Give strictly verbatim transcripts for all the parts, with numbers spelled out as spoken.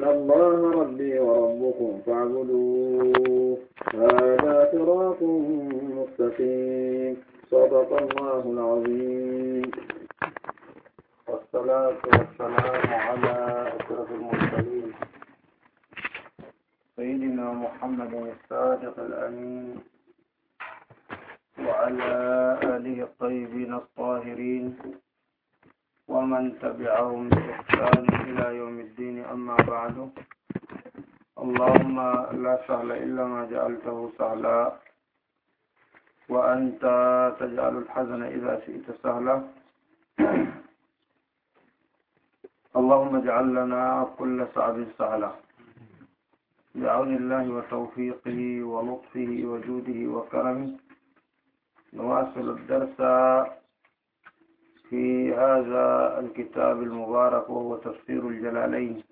إن الله ربي وربكم فاعبدوه هذا صراط مستقيم صدق الله العظيم. والصلاة والسلام على أشرف المرسلين سيدنا محمد الصادق الأمين وعلى آله الطيبين الطاهرين ومن تبعهم بإحسان إلى يوم الدين. أما بعد، اللهم لا سهل إلا ما جعلته سهلا وأنت تجعل الحزن إذا شئت سهلا. اللهم اجعل لنا كل صعب سهلا بعون الله وتوفيقه ولطفه وجوده وكرمه. نواصل الدرس في هذا الكتاب المبارك وهو تفسير الجلالين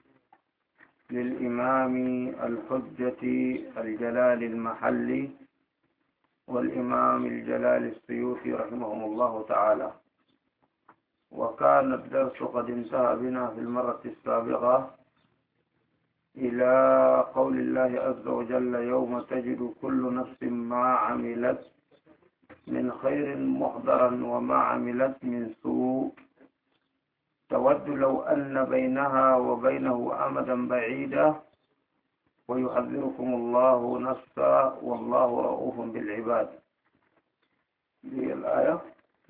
للإمام الحجة الجلال المحلي والإمام الجلال السيوطي رحمهم الله تعالى. وكان الدرس قد انتهى بنا في المرة السابقة إلى قول الله عز وجل: يوم تجد كل نفس ما عملت من خير محضرا وما عملت من سوء تود لو أن بينها وبينه أمدا بعيدا ويحذركم الله نفسا والله رؤوف بالعباد. هي الآية.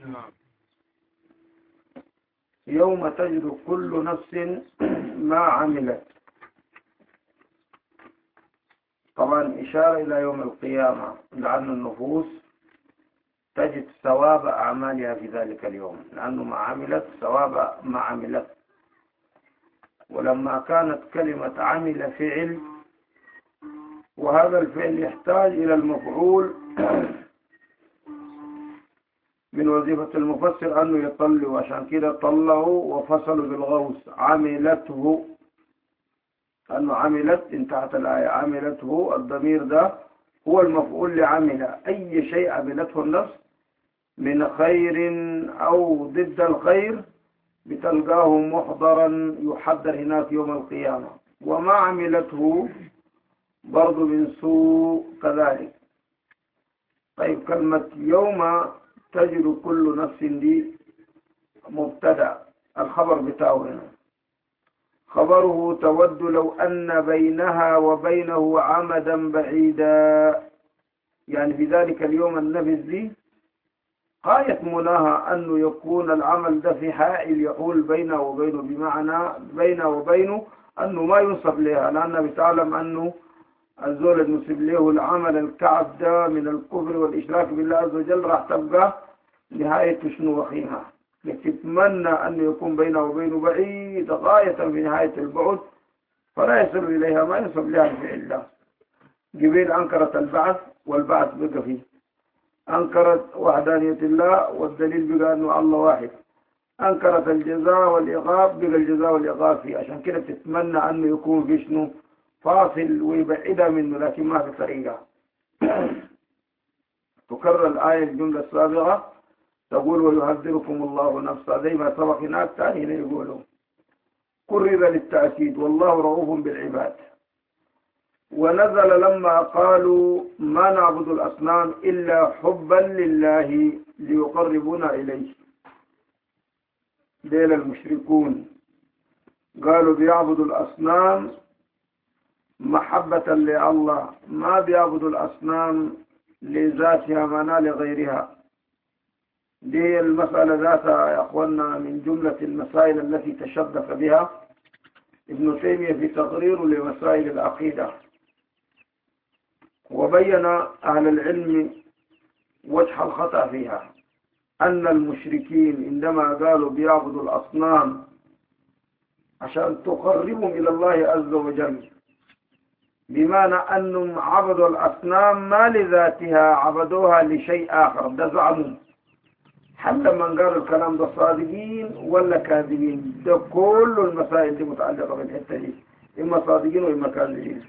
يوم تجد كل نفس ما عملت، طبعا إشارة إلى يوم القيامة، لأن النفوس تجد ثواب أعمالها في ذلك اليوم، لأنه ما عملت ثواب ما عملت. ولما كانت كلمة عمل فعل، وهذا الفعل يحتاج إلى المفعول، من وظيفة المفسر أنه يطلع، وعشان كده طلعوا وفصلوا بالغوص عملته، أنه عملت انتهت الآية. عملته الضمير ده هو المفعول لعمل، أي شيء عملته النفس من خير أو ضد الخير بتلقاه محضرا يحضر هناك يوم القيامة. وما عملته برضو من سوء كذلك. طيب، كلمة يوم تجد كل نفس دي مبتدأ، الخبر بتاعه هنا خبره تود لو أن بينها وبينه عمدا بعيدا، يعني في ذلك اليوم النفس دي غاية مناها أنه يكون العمل ده في حائل يحول بينه وبينه، بمعنى بينه وبينه أنه ما ينصب لها، لأنه بتعلم أنه الزول المنصب له العمل الكعب ده من الكفر والإشراك بالله عز وجل راح تبقى نهاية شنو وخيمة. تتمنى أن يكون بينه وبينه بعيد غاية في نهاية البعد، فلا يصل إليها ما ينصب لها الفعل ده. جبريل أنكرت البعث والبعث بقى فيه، أنكرت وحدانية الله والدليل بقى أنه الله واحد، أنكرت الجزاء والإغاب بقى الجزاء والإغاب فيه. عشان كده تتمنى أنه يكون في شنو فاصل ويبعدها منه، لكن ما في طريقة. تكرر الآية الجملة السابقة تقول: ويحذركم الله نفسا، زي ما سبق هناك ثاني هنا يقولوا كرر للتأكيد، والله رؤوف بالعباد. ونزل لما قالوا ما نعبد الأصنام إلا حبا لله ليقربونا إليه. ديل المشركون قالوا بيعبدوا الأصنام محبة لله، ما بيعبدوا الأصنام لذاتها معنى لغيرها. دي المسألة ذاتها يا أخوانا من جملة المسائل التي تشبث بها ابن تيمية في تقريره لمسائل العقيدة. وبين أهل العلم وجه الخطأ فيها، أن المشركين عندما قالوا بيعبدوا الأصنام عشان تقربهم إلى الله عز وجل، بمعنى أنهم عبدوا الأصنام ما لذاتها، عبدوها لشيء آخر. ده زعمهم. حتى من قالوا الكلام ده صادقين ولا كاذبين، ده كل المسائل دي متعلقة بالحتة دي، إما صادقين وإما كاذبين.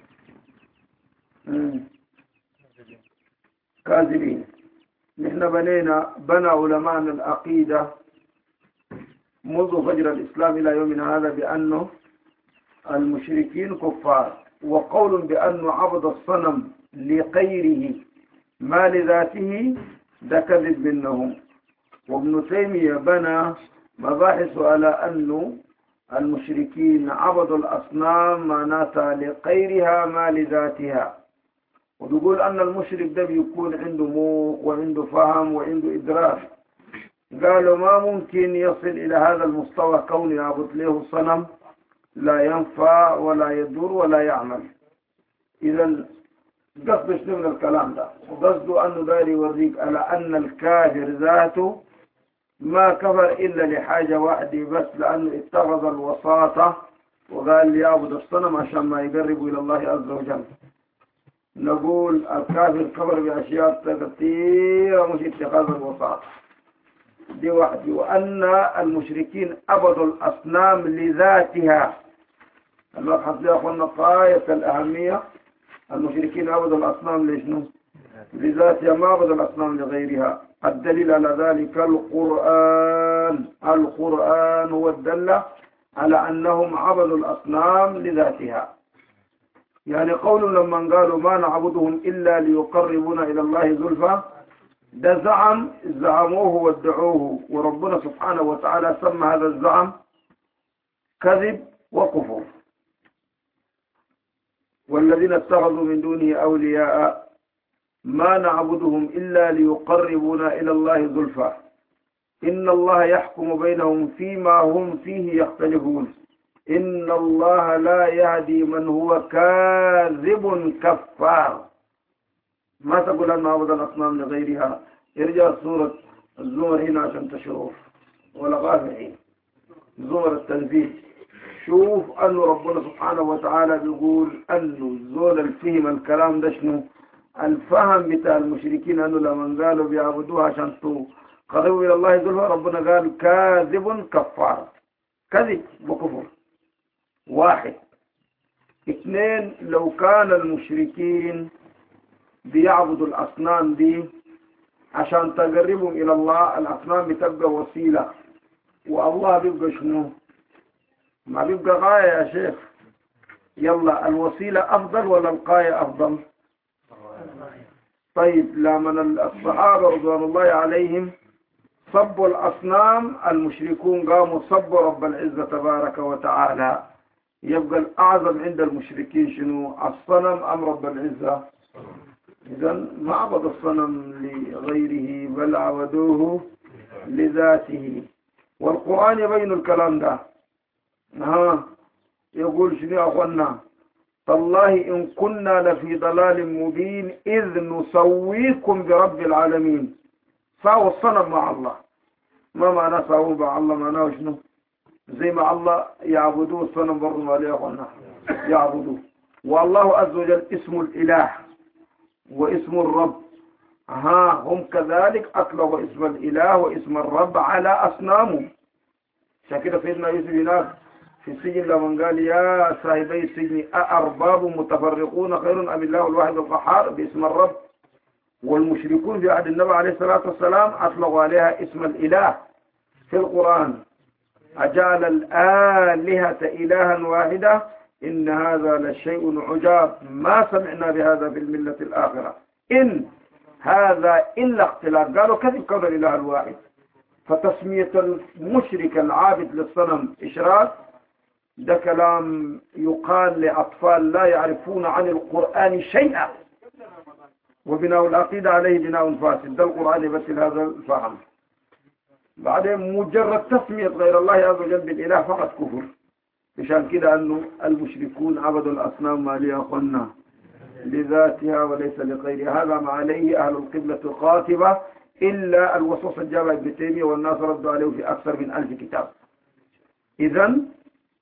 كاذبين. نحن بنينا بنى علماءنا العقيدة منذ فجر الإسلام إلى يومنا هذا بأنه المشركين كفار، وقول بأن عبد الصنم لغيره ما لذاته ده كذب منهم. وابن تيمية بنى مباحث على أن المشركين عبدوا الأصنام معناتها لغيرها ما لذاتها، وبيقول أن المشرك ده بيكون عنده موق وعنده فهم وعنده إدراك. قالوا ما ممكن يصل إلى هذا المستوى كون يعبد له صنم لا ينفع ولا يضر ولا يعمل. إذا قصد شنو من الكلام ده؟ قصده أنه داير يوريك على أن الكافر ذاته ما كفر إلا لحاجة واحدة بس، لأنه اتخذ الوساطة وقال ليعبد الصنم عشان ما يقربوا إلى الله عز وجل. نقول الكافر كفر بأشياء كثيرة مش اتخاذ الوساطة دي واحدة. وأن المشركين عبدوا الأصنام لذاتها. المبحث ده أخونا غاية الأهمية. المشركين عبدوا الأصنام لشنو؟ لذاتها، ما عبدوا الأصنام لغيرها. الدليل على ذلك القرآن. القرآن هو الدلة على أنهم عبدوا الأصنام لذاتها. يعني قول لما قالوا ما نعبدهم إلا ليقربونا إلى الله زلفى، ده زعم زعموه وادعوه، وربنا سبحانه وتعالى سمى هذا الزعم كذب وكفر. والذين اتخذوا من دونه أولياء ما نعبدهم إلا ليقربونا إلى الله زلفى إن الله يحكم بينهم فيما هم فيه يختلفون إن الله لا يهدي من هو كاذب كفار. ما تقول أن نعبد الأصنام لغيرها. ارجع سورة الزمر هنا عشان تشوف، ولا غافعين زمر التنزيل. شوف أنه ربنا سبحانه وتعالى بيقول أنه زول الفهم الكلام ده شنو؟ الفهم بتاع المشركين أنه لما قالوا بيعبدوها عشان تقربوا إلى الله زلفى، ربنا قال كاذب كفار. كذب وكفر واحد. اثنين، لو كان المشركين بيعبدوا الأصنام دي عشان تقربهم إلى الله، الأصنام بتبقى وسيلة والله بيبقى شنو؟ ما بيبقى غاية يا شيخ. يلا الوسيلة أفضل ولا الغاية أفضل؟ طيب لما الصحابة رضوان الله عليهم صبوا الأصنام، المشركون قاموا صبوا رب العزة تبارك وتعالى. يبقى الأعظم عند المشركين شنو؟ الصنم أم رب العزة؟ إذن ما عبد الصنم لغيره بل عبدوه لذاته. والقرآن يبين الكلام ده. ها يقول شنو يا أخوانا؟ تالله إن كنا لفي ضلال مبين إذ نسويكم برب العالمين. ساووا الصنم مع الله. ما معنى ساووا مع الله؟ معناه شنو؟ زي ما الله يعبدوه الصنم برضو ما ليه أخوانا يعبدوه. والله عز وجل اسم الإله واسم الرب. ها هم كذلك أطلقوا اسم الإله واسم الرب على أصنامهم. عشان كده سيدنا يوسف هناك في السجن لما قال يا صاحبي السجن أأرباب متفرقون خير أم الله الواحد القهار باسم الرب. والمشركون في عهد النبي عليه الصلاة والسلام أطلقوا عليها اسم الإله في القرآن. أجعل الآلهة إلها واحدة إن هذا لشيء عجاب ما سمعنا بهذا في الملة الآخرة إن هذا إلا اختلاف. قالوا كذب كون الإله الواحد. فتسمية المشرك العابد للصنم إشراك، ده كلام يقال لأطفال لا يعرفون عن القرآن شيئا، وبناء العقيدة عليه بناء فاسد. ده القرآن يمثل هذا الفهم. بعدين مجرد تسمية غير الله عز وجل بالإله فقط كفر. عشان كده أنه المشركون عبدوا الأصنام ما ليأخذنا لذاتها وليس لغيرها. هذا ما عليه أهل القبلة القاطبة إلا الوسوس الجامع ابن تيمية والناس ردوا عليه في أكثر من ألف كتاب. إذن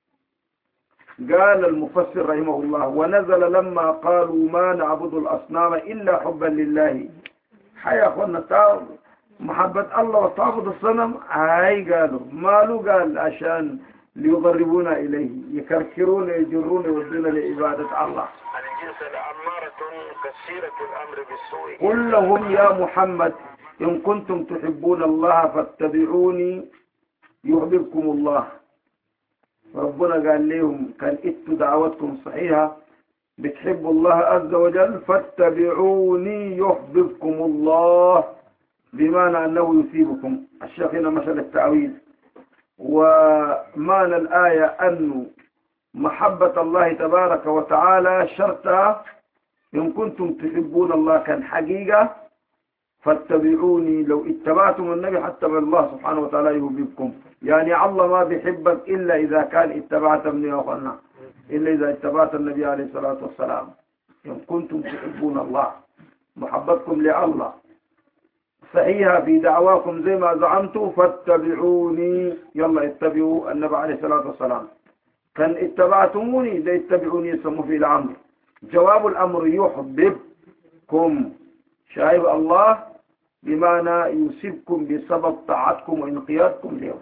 قال المفسر رحمه الله ونزل لما قالوا ما نعبد الأصنام إلا حبا لله. حيا أخوانا محبة الله وتعبد الصنم. هاي قالوا مالو قال عشان ليقربونا إليه، يكركرون يجرون يودون لعبادة الله. الجنس لأمارة كثيرة الأمر بالسوء. قل لهم يا محمد إن كنتم تحبون الله فاتبعوني يحببكم الله. ربنا قال لهم كان اتوا دعوتكم صحيحة بتحبوا الله عز وجل فاتبعوني يحببكم الله، بمعنى أنه يثيبكم. الشيخ هنا مثل التعويذ، ومعنى الآية أن محبة الله تبارك وتعالى شرطها إن كنتم تحبون الله كان حقيقة فاتبعوني، لو اتبعتم النبي حتى الله سبحانه وتعالى يحببكم. يعني الله ما بيحبك إلا إذا كان اتبعت ابن أخوانا، إلا إذا اتبعت النبي عليه الصلاة والسلام. إن كنتم تحبون الله، محبتكم لله صحيحة في دعواكم زي ما زعمتوا فاتبعوني، يلا اتبعوا النبي عليه الصلاة والسلام. كان اتبعتموني ده اتبعوني يسموا في الأمر، جواب الأمر يحببكم، شايف الله بمعنى يصيبكم بسبب طاعتكم وانقيادكم له،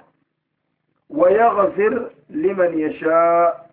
ويغفر لمن يشاء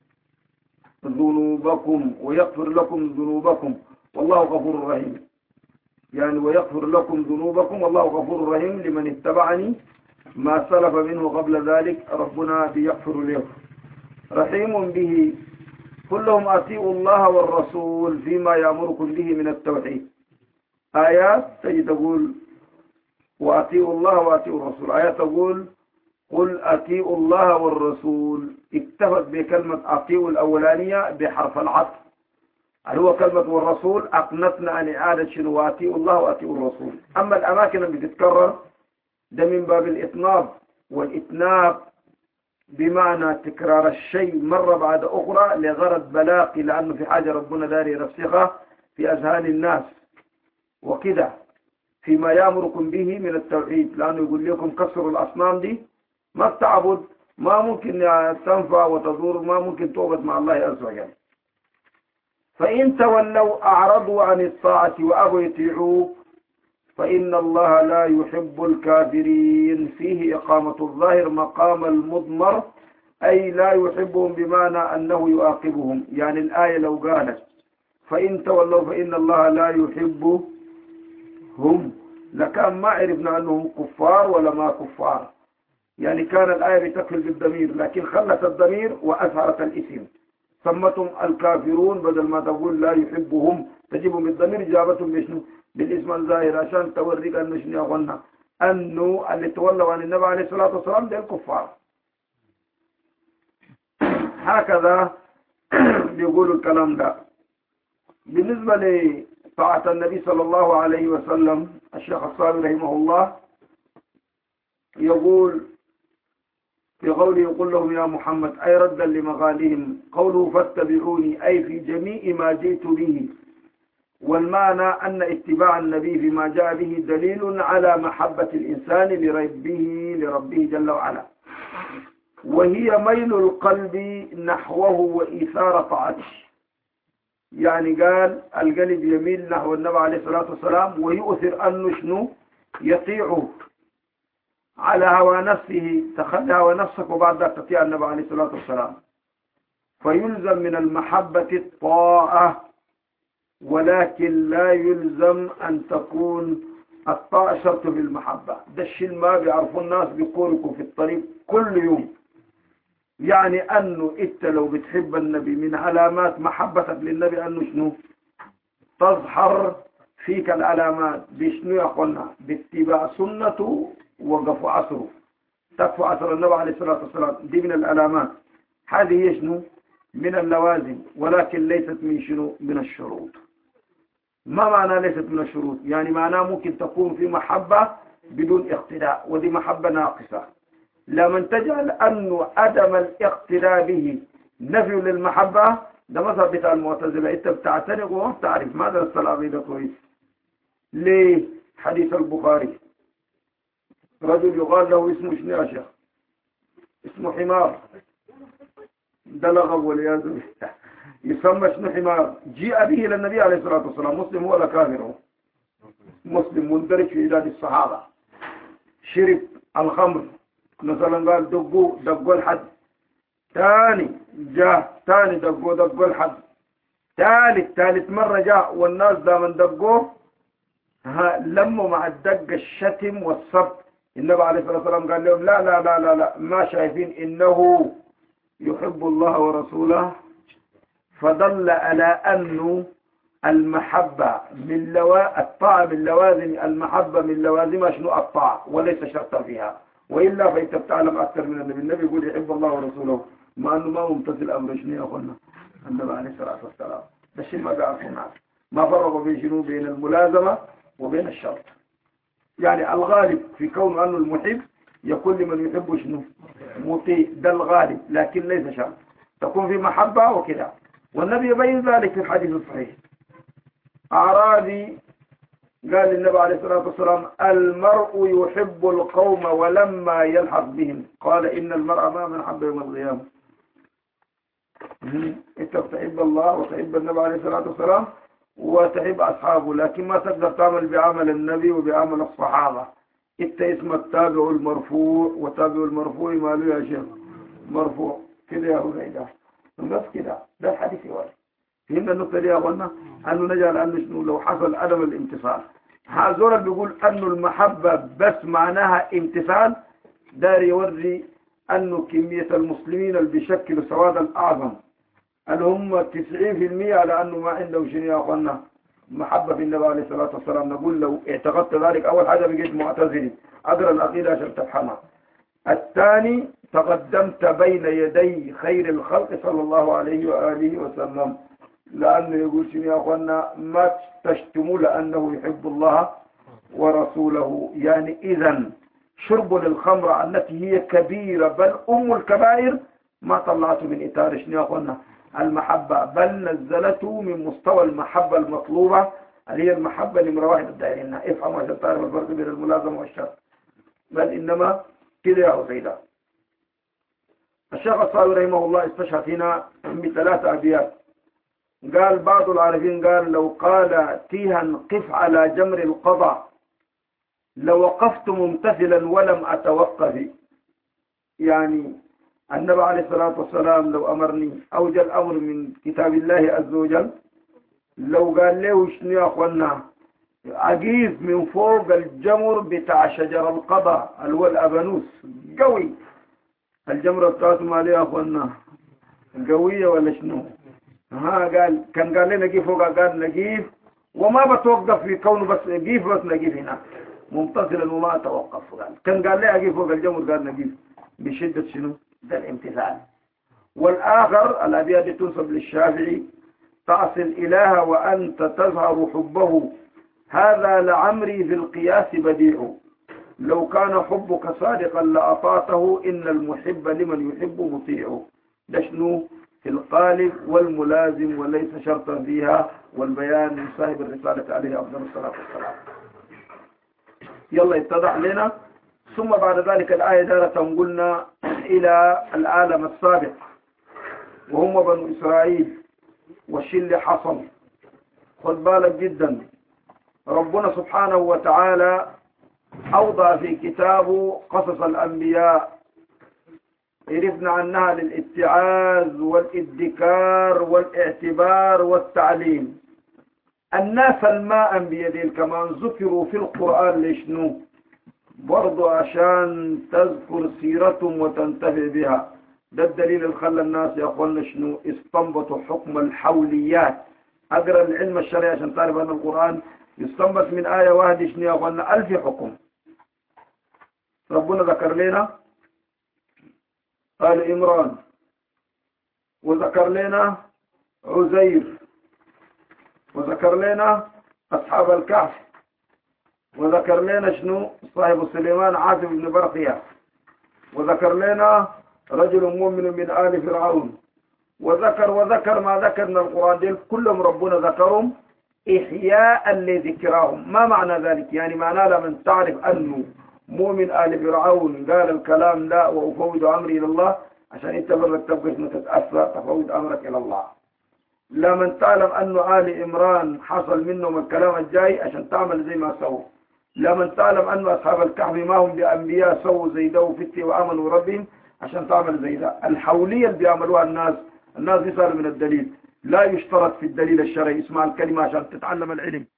ذنوبكم ويغفر لكم ذنوبكم والله غفور رحيم. يعني ويغفر لكم ذنوبكم والله غفور رحيم لمن اتبعني ما سلف منه قبل ذلك، ربنا بيغفر له رحيم به. كلهم أطيعوا الله والرسول فيما يأمركم به من التوحيد. آيات تجي تقول وأطيعوا الله وأطيعوا الرسول، آيات تقول قل أطيعوا الله والرسول، اكتفت بكلمة أطيعوا الأولانية بحرف العطف، اللي هو كلمة والرسول أقنتنا عن إعادة شنو وأطيعوا الله وأطيعوا الرسول. أما الأماكن اللي بتتكرر ده من باب الإطناب، والإتناب بمعنى تكرار الشيء مرة بعد أخرى لغرض بلاغي، لأنه في حاجة ربنا داري رفسخة في أذهان الناس وكده فيما يأمركم به من التوحيد، لأنه يقول لكم كسروا الأصنام دي ما تعبد، ما ممكن تنفع وتضر، ما ممكن تعبد مع الله عز وجل. فإن تولوا أعرضوا عن الطاعة وأبوا يطيعوك فإن الله لا يحب الكافرين، فيه إقامة الظاهر مقام المضمر، أي لا يحبهم بمعنى أنه يعاقبهم. يعني الآية لو قالت فإن تولوا فإن الله لا يحبهم لكان ما عرفنا أنهم كفار ولا ما كفار، يعني كان الآية بتكفل بالضمير، لكن خلت الضمير وأظهرت الاسم، سمتهم الكافرون بدل ما تقول لا يحبهم، تجيبهم بالضمير جابتهم بشنو بالاسم الظاهر عشان توريك أنه شنو يقولنا أنه اللي تولوا عن النبي عليه الصلاة والسلام ده الكفار. هكذا بيقولوا الكلام ده. بالنسبة لطاعة النبي صلى الله عليه وسلم، الشيخ الصالح رحمه الله يقول في قوله يقول لهم يا محمد أي ردا لمقالهم، قوله فاتبعوني أي في جميع ما جئت به، والمعنى أن اتباع النبي فيما جاء به دليل على محبة الإنسان لربه لربه جل وعلا، وهي ميل القلب نحوه وإيثار طاعته. يعني قال القلب يميل نحو النبي عليه الصلاة والسلام ويؤثر أنه شنو يطيعه على هوى نفسه، تخلى هوى نفسك وبعد ذلك تطيع النبي عليه الصلاة والسلام. فيلزم من المحبة الطاعة، ولكن لا يلزم أن تكون الطاعة شرط في المحبة. ده الشيء ما بيعرفوا الناس بيقولوا في الطريق كل يوم. يعني أنه إنت لو بتحب النبي من علامات محبتك للنبي أنه شنو تظهر فيك العلامات بشنو يقولنا باتباع سنته وقف عصره، تقف عصر النبي عليه الصلاة والسلام، دي من العلامات. هذه شنو من اللوازم، ولكن ليست من شنو من الشروط. ما معنى ليست من الشروط؟ يعني معناه ممكن تكون في محبة بدون اقتداء، ودي محبة ناقصة. لمن تجعل أنه عدم الاقتداء به نفي للمحبة، ده مذهب بتاع المعتزلة. انت بتعتنق وما بتعرف ماذا السلامي ده كويس. ليه؟ حديث البخاري رجل يقال له اسمه شنو يا شيخ؟ اسمه حمار، ده لغب والعياذ بالله، يسمى شنو حمار. جيء به الى النبي عليه الصلاه والسلام، مسلم هو ولا كافر هو؟ مسلم مندرج في عداد الصحابه. شرب الخمر مثلا، قال دقوا دقوا الحد، ثاني جاء ثاني دقوا دقوا الحد، ثالث ثالث مرة جاء والناس دائما دقوه، ها لموا مع الدق الشتم والسب. النبي عليه الصلاة والسلام قال لهم لا لا لا لا لا ما شايفين إنه يحب الله ورسوله، فدل على أنه المحبة من لوا... الطاعة من لوازم المحبة، من لوازم شنو الطاعة وليس شرطا فيها. وإلا فأنت بتعلم أكثر من النبي. النبي يقول يحب الله ورسوله، ما أنه ما ممتثل أمر شنو يا أخوانا النبي عليه الصلاة والسلام. ده الشيء ما بيعرفوا الناس، ما فرقوا بين شنو بين الملازمة وبين الشرط. يعني الغالب في كون أنه المحب يكون لمن يحب شنو مطيع، ده الغالب، لكن ليس شرط. تكون في محبة وكذا، والنبي يبين ذلك في الحديث الصحيح. أعرابي قال للنبي عليه الصلاة والسلام المرء يحب القوم ولما يلحق بهم، قال إن المرء ما من حب يوم القيامة. أنت تحب الله وتحب النبي عليه الصلاة والسلام وتحب أصحابه، لكن ما تقدر تعمل بعمل النبي وبعمل الصحابة. أنت اسمك تابع المرفوع، وتابع المرفوع ما له يا شيخ مرفوع كده يا هريرة. بس كده ده الحديث يوالي. فهمنا النقطة دي يا أخوانا؟ أنه نجعل أنه شنو لو حصل عدم الامتثال. هذول بيقول أنه المحبة بس معناها امتثال، دار يوري أنه كمية المسلمين اللي بيشكلوا سواد الأعظم اللي هم تسعين في المئة على أنه ما عندهم شنو يا أخوانا محبة في النبي عليه الصلاة والسلام. نقول لو اعتقدت ذلك أول حاجة بقيت معتزلي، أقرأ العقيدة عشان تفهمها. الثاني تقدمت بين يدي خير الخلق صلى الله عليه وآله وسلم، لأنه يقول شنو يا أخوانا ما تشتموا لأنه يحب الله ورسوله. يعني إذن شرب للخمر التي هي كبيرة بل أم الكبائر ما طلعته من إطار شنو يا أخوانا المحبة، بل نزلته من مستوى المحبة المطلوبة اللي هي المحبة نمرة واحد الدائرين. افهموا عشان تعرف الفرق بين الملازمة والشرط. بل إنما كده يا عبيدة. الشيخ الصاوي رحمه الله استشهد هنا بثلاثة أبيات. قال بعض العارفين قال لو قال تيها قف على جمر القضاء لوقفت ممتثلا ولم أتوقف. يعني النبي عليه الصلاة والسلام لو أمرني أوجد الأمر من كتاب الله عز وجل، لو قال له شنو يا أخوانا أجيز من فوق الجمر بتاع شجر القضاء اللي هو الأبانوس قوي، الجمرة بتاعته مالي يا أخوانا قوية ولا شنو؟ ها قال كان قال لي نجيب فوق، قال نجيب وما بتوقف في كونه بس نجيب بس نجيب هنا ممتثلا وما أتوقف. قال كان قال لي أجيب فوق الجمر، قال نجيب بشدة شنو؟ ده الامتثال. والآخر الأبيات تنسب للشافعي تعصي الإله وأنت تظهر حبه هذا لعمري في القياس بديع لو كان حبك صادقا لأطاعته إن المحب لمن يحب مطيع. ده شنو في القالب والملازم وليس شرطا فيها، والبيان من صاحب الرسالة عليه أفضل الصلاة والسلام. يلا اتضح لنا. ثم بعد ذلك الآية دارة قلنا إلى العالم السابق وهم بنو إسرائيل والشيء اللي حصل. خد بالك جدا، ربنا سبحانه وتعالى أوضع في كتابه قصص الأنبياء عرفنا عنها للاتعاظ والادكار والاعتبار والتعليم. الناس الماء بيدين كمان ذكروا في القرآن لشنو؟ برضو عشان تذكر سيرتهم وتنتفع بها. ده الدليل اللي خلى الناس يا اخوانا شنو استنبطوا حكم الحوليات. اقرا العلم الشرعي عشان تعرف ان القرآن يستنبط من آية واحدة شنو يا اخوانا ألف حكم. ربنا ذكر لنا آل عمران، وذكر لنا عزير، وذكر لنا أصحاب الكهف، وذكر لنا شنو صاحب سليمان عاصم بن برقية، وذكر لنا رجل مؤمن من آل فرعون، وذكر وذكر ما ذكر من القرآن ديل كلهم ربنا ذكرهم إحياء لذكراهم. ما معنى ذلك؟ يعني معناه لمن تعرف أنه مؤمن آل فرعون قال الكلام لا وأفوض أمري إلى الله عشان انت مرة تبقى ما تتأثر تفوض أمرك إلى الله. لمن تعلم أنه آل عمران حصل منهم الكلام الجاي عشان تعمل زي ما سووا. لمن تعلم أنه أصحاب الكهف ما هم بأنبياء سووا زي ده وفتي وآمنوا ربهم عشان تعمل زي ده. الحولية اللي بيعملوها الناس الناس دي صار من الدليل. لا يشترط في الدليل الشرعي، اسمع الكلمة عشان تتعلم العلم.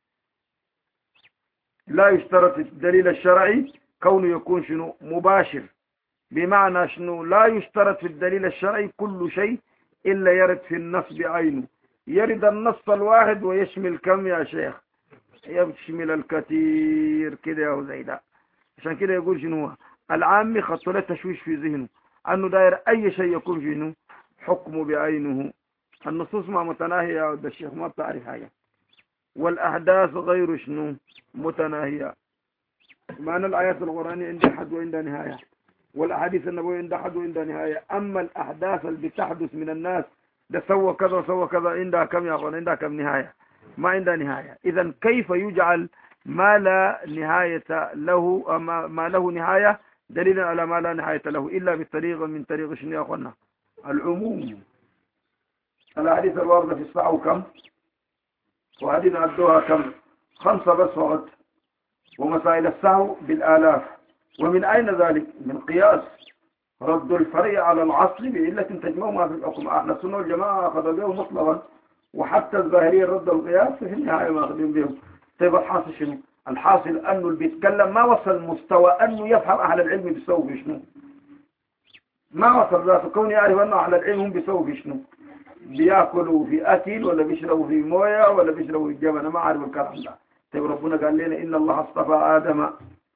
لا يشترط في الدليل الشرعي كونه يكون شنو مباشر، بمعنى شنو؟ لا يشترط في الدليل الشرعي كل شيء إلا يرد في النص بعينه. يرد النص الواحد ويشمل كم يا شيخ؟ يشمل الكثير كده يا زيدا. عشان كده يقول شنو العامي خط له تشويش في ذهنه أنه داير أي شيء يكون فيه حكم بعينه. النصوص ما متناهية يا ود الشيخ، ما بتعرف حاجة. والأحداث غير شنو متناهية. معنى الآيات القرآنية عند حد وعند نهاية، والأحاديث النبوية عند حد وعند نهاية. أما الأحداث اللي بتحدث من الناس ده سوى كذا وسوى كذا عندها كم يا أخوان؟ عندها كم نهاية؟ ما عندها نهاية. إذا كيف يجعل ما لا نهاية له ما له نهاية دليلا على ما لا نهاية له إلا بالطريقة من طريق شنو يا أخوانا؟ العموم. الأحاديث الواردة في الساعة كم؟ وهذه نعدوها كم؟ خمسة بس فقط. ومسائل السهو بالآلاف. ومن أين ذلك؟ من قياس رد الفرع على العصر بإلة تجمعها في الحكم. احنا السنة والجماعة أخذوا به مطلقا، وحتى الظاهرية رد القياس في النهاية ما أخذوا به. طيب الحاصل شنو؟ الحاصل أنه اللي بيتكلم ما وصل مستوى أنه يفهم أهل العلم بيسووا في شنو. ما وصل ذاته كون يعرف أنه أهل العلم هم بيسووا في شنو. بياكلوا في أكل ولا بيشربوا في موية ولا بيشربوا في جبن. ما عارف الكلام ده. طيب ربنا قال لنا إن الله اصطفى آدم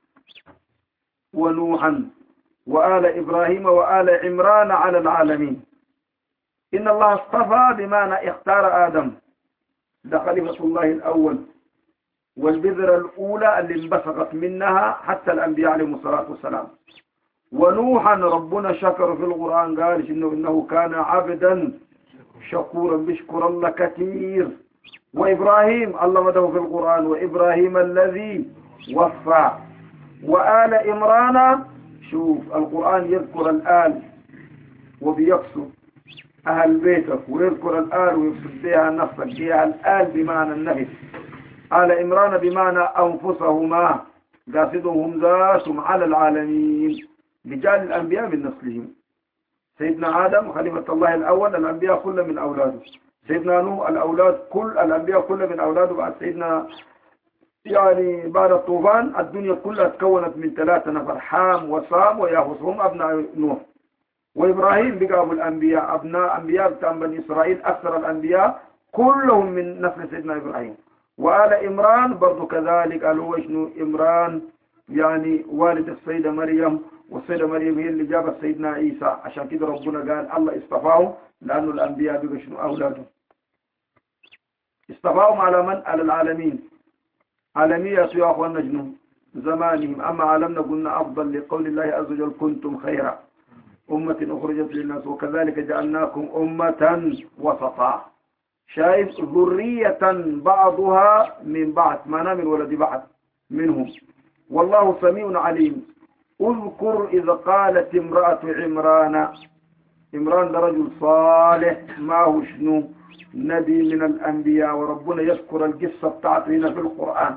ونوحا وآل إبراهيم وآل عمران على العالمين. إن الله اصطفى بمعنى اختار آدم، ده خليفة الله الأول والبذرة الأولى اللي انبثقت منها حتى الأنبياء عليهم الصلاة والسلام. ونوحا ربنا شكر في القرآن قال إنه, إنه كان عبدا شكورا بيشكر الله كثير. وإبراهيم الله مده في القرآن وإبراهيم الذي وفى. وآل إمران شوف القرآن يذكر الآل وبيقصد أهل بيتك، ويذكر الآل ويقصد بها نفسك بها الآل بمعنى النهي. آل إمران بمعنى أنفسهما قاصدهم ذاتهم على العالمين رجال الأنبياء من نسلهم. سيدنا آدم خليفة الله الأول الأنبياء كل من أولاده. سيدنا نوح الأولاد كل الأنبياء كل من أولاده. بعد سيدنا يعني بعد الطوفان الدنيا كلها تكونت من ثلاثة نفر حام وصام ويافث هم أبناء نوح. وإبراهيم بقى أبو الأنبياء أبناء أنبياء بتاع بني إسرائيل أكثر الأنبياء كلهم من نسل سيدنا إبراهيم. وآل إمران برضو كذلك قالوا هو شنو إمران يعني والد السيدة مريم، والسيدة مريم هي اللي جابت سيدنا عيسى. عشان كده ربنا قال الله اصطفاهم لأنه الأنبياء بقى شنو أولاده. اصطفاهم على من؟ على العالمين. عالمية يا أخوان نجنون زمانهم. أما عالمنا قلنا أفضل لقول الله عز وجل كنتم خيرا أمة أخرجت للناس وكذلك جعلناكم أمة وسطا. شايف ذرية بعضها من بعض ما نامن ولد بعض منهم. والله سميع عليم. اذكر إذا قالت امرأة عمران. عمران ده رجل صالح ما هو شنو نبي من الأنبياء، وربنا يذكر القصة بتاعته هنا في القرآن.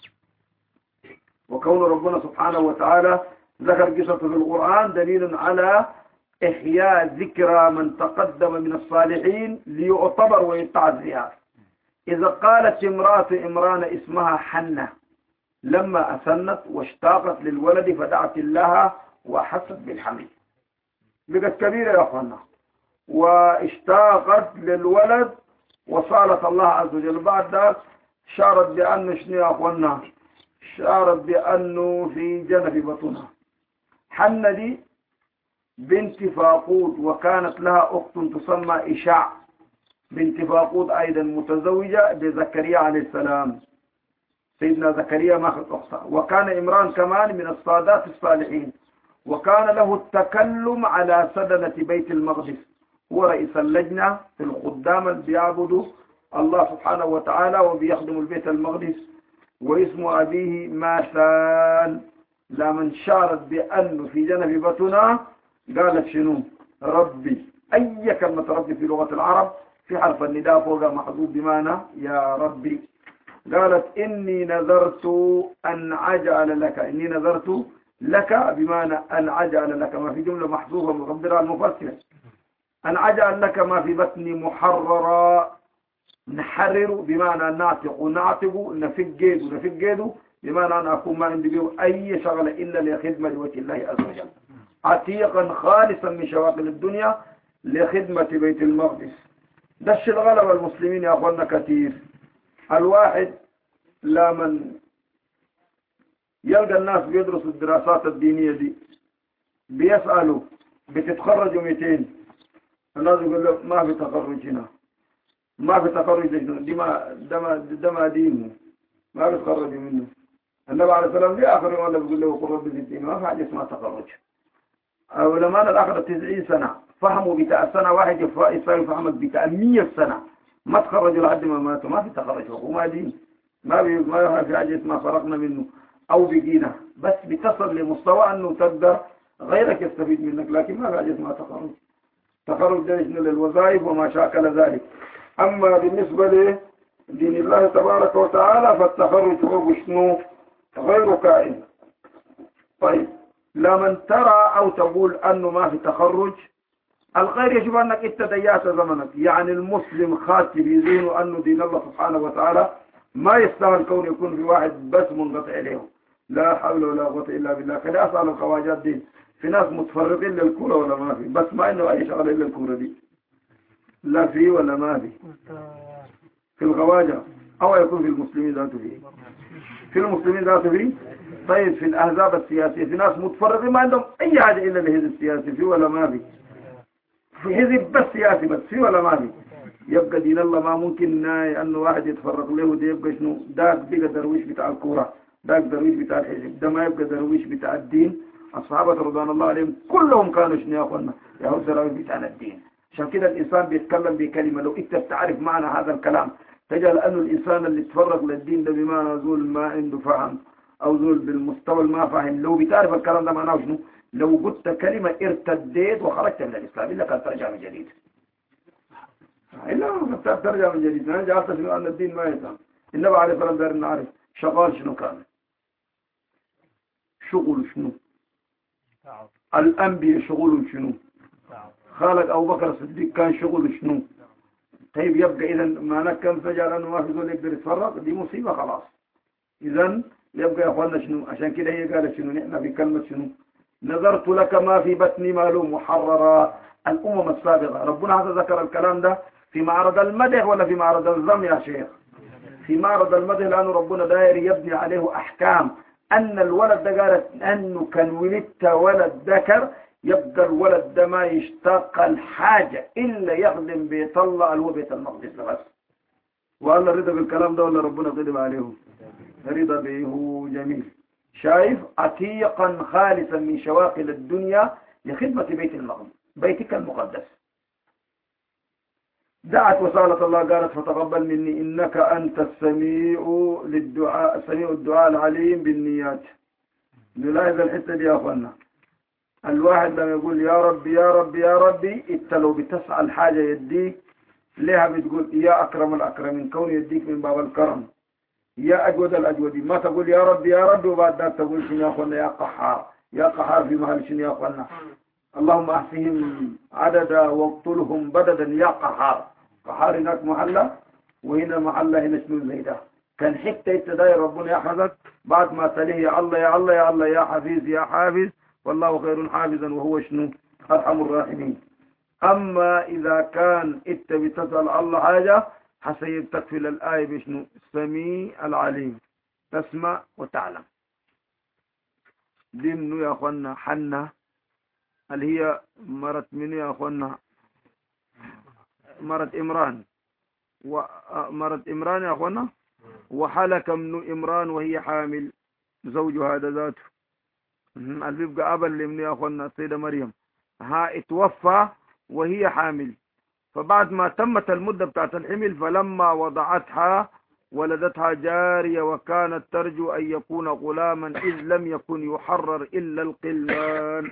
وكون ربنا سبحانه وتعالى ذكر قصته في القرآن دليل على إحياء ذكرى من تقدم من الصالحين ليعتبر ويتعظ بها. إذا قالت امرأة عمران اسمها حنة لما أسنت واشتاقت للولد فدعت الله وأحست بالحمل. بقت كبيرة يا أخوانا واشتاقت للولد وصالت الله عز وجل. بعد ذلك شعرت بأنه شنو يا أخوانا؟ شعرت بأنه في جنب بطنها. حنة دي بنت فاقود وكانت لها أخت تسمى إشاع بنت فاقود أيضا متزوجة بزكريا عليه السلام. سيدنا زكريا ماخذ أختها. وكان عمران كمان من السادات الصالحين، وكان له التكلم على سدنة بيت المقدس. هو رئيس اللجنة في الخدام اللي بيعبدوا الله سبحانه وتعالى وبيخدموا البيت المقدس. واسم أبيه ماثان. لمن شعرت بأنه في جنب بطنها قالت شنو؟ ربي. أي كلمة ربي في لغة العرب في حرف النداء فوق محذوف بمعنى يا ربي. قالت إني نذرت أن أجعل لك. إني نذرت لك بمعنى أن أجعل لك. ما في جملة محذوفة مقدرة المفسرة. أن أجعل لك ما في بطني محررا. نحرر بمعنى نعتق نعتق نفق جيد نفق جيد بمعنى أن أكون ما عندي به أي شغلة إلا لخدمة لوجه الله عز وجل. عتيقا خالصا من شواغل الدنيا لخدمة بيت المقدس. دش الغلب المسلمين يا أخوانا كثير. الواحد لمن يلقى الناس بيدرسوا الدراسات الدينية دي بيسألوا بتتخرجوا مئتين، الناس يقول له ما في تخرج هنا، ما في تخرج دي ما دما دما دينه ما بيتخرجوا منه. النبي عليه السلام في آخر يوم بيقول له قل رب زدني، ما في حاجة اسمها تخرج. علماء الآخرة تسعين سنة فهموا بتاع سنة واحد يساوي فهمك بتاع مية سنة، ما تخرجوا لحد ما ماتوا، ما في تخرج وما دين، ما بي ما في حاجة اسمها فرقنا منه أو بقينا، بس بتصل لمستوى أنه تقدر غيرك يستفيد منك، لكن ما في حاجة اسمها تخرج. تخرج ده للوظائف وما شاكل ذلك. أما بالنسبة لدين الله تبارك وتعالى فالتخرج هو شنو غير كائن. طيب لمن ترى أو تقول أنه ما في تخرج، الغير يجب أنك اتديات زمنك. يعني المسلم خاتم يزين أنه دين الله سبحانه وتعالى ما يستاهل كون يكون في واحد بس منقطع إليه. لا حول ولا قوة إلا بالله. كده أسأل الخواجات دي، في ناس متفرقين للكورة ولا ما في؟ بس ما إنه أي شغل إلا الكورة دي، لا في ولا ما في في الخواجة، أو يكون في المسلمين ذاته فيه، في المسلمين ذاته فيه. طيب في الأحزاب السياسية في ناس متفرقين ما عندهم أي حاجة إلا الحزب السياسي، في ولا ما في؟ في حزب بس سياسي بس، في ولا ما في؟ يبقى دين الله ما ممكن أنه واحد يتفرق له، ده يبقى شنو؟ داك بقى درويش بتاع الكورة، داك درويش بتاع الحزب، ده ما يبقى درويش بتاع الدين. الصحابة رضوان الله عليهم كلهم كانوا شنو يا أخوانا؟ يهو درويش بتاع الدين. عشان كده الإنسان بيتكلم بكلمة لو أنت بتعرف معنى هذا الكلام تجعل أنه الإنسان اللي تفرق للدين ده بمعنى زول ما عنده فهم أو زول بالمستوى ما فاهم، لو بتعرف الكلام ده معناه شنو؟ لو قلت كلمة ارتديت وخرجت من الإسلام إلا كان ترجع من جديد، إلا كان ترجع من جديد. أنا جعلت شنو أن الدين ما يسام. النبي عليه الصلاة والسلام نعرف شغال شنو كان، شغل شنو، الأنبياء شغل شنو، خالد أبو بكر الصديق كان شغل شنو. طيب يبقى إذا معناه كم فجأة أنه ما في زول يقدر يتفرق، دي مصيبة خلاص. إذا يبقى يا أخوانا شنو، عشان كده هي قالت شنو نحن في كلمة شنو، نظرت لك ما في بطني ماله محررا. الأمم السابقة ربنا هذا ذكر الكلام ده في معرض المدح ولا في معرض الذم يا شيخ؟ في معرض المدح، لأنه ربنا داير يبني عليه أحكام أن الولد ده قالت أنه كان ولدت ولد ذكر، يبقى الولد ده ما يشتاق الحاجة إلا يخدم بيت الله اللي هو بيت المقدس بس. وقال رضا بالكلام ده ولا ربنا غضب عليه؟ رضا به جميل. شايف؟ عتيقا خالصا من شواغل الدنيا لخدمة بيت المقدس، بيتك المقدس. دعت وسالت الله قالت فتقبل مني إنك أنت السميع للدعاء، السميع الدعاء العليم بالنيات. نلاحظ الحتة دي يا أخوانا، الواحد لما يقول يا ربي يا ربي يا ربي، انت لو بتسعى الحاجة يديك ليها، بتقول يا أكرم الأكرمين كون يديك من باب الكرم، يا أجود الأجودين. ما تقول يا ربي يا ربي وبعد ذلك تقول شنو يا أخوانا يا قحار، يا قحار في محل شنو يا أخوانا، اللهم أحصهم عددا واقتلهم بددا يا قحار. قحار هناك محلة وهنا محلة هنا شنو زي ده. كان حتى يتداير ربنا يحفظك بعد ما تليه يا الله يا الله يا الله يا حفيظ يا حافظ، والله خير حافظا وهو شنو أرحم الراحمين. أما إذا كان أنت بتسأل الله حاجة حسيب تكفل الآية بشنو السميع العليم، تسمع وتعلم. دي منو يا أخوانا؟ حنة اللي هي مرت منو يا أخوانا؟ مرت إمران، ومرت إمران يا أخوانا، وحلك منو إمران وهي حامل زوجها هذا ذاته اللي بيبقى أبا اللي منو يا أخوانا السيدة مريم، ها اتوفى وهي حامل. فبعد ما تمت المدة بتاعت الحمل فلما وضعتها ولدتها جارية وكانت ترجو أن يكون غلاما إذ لم يكن يحرر إلا القلمان.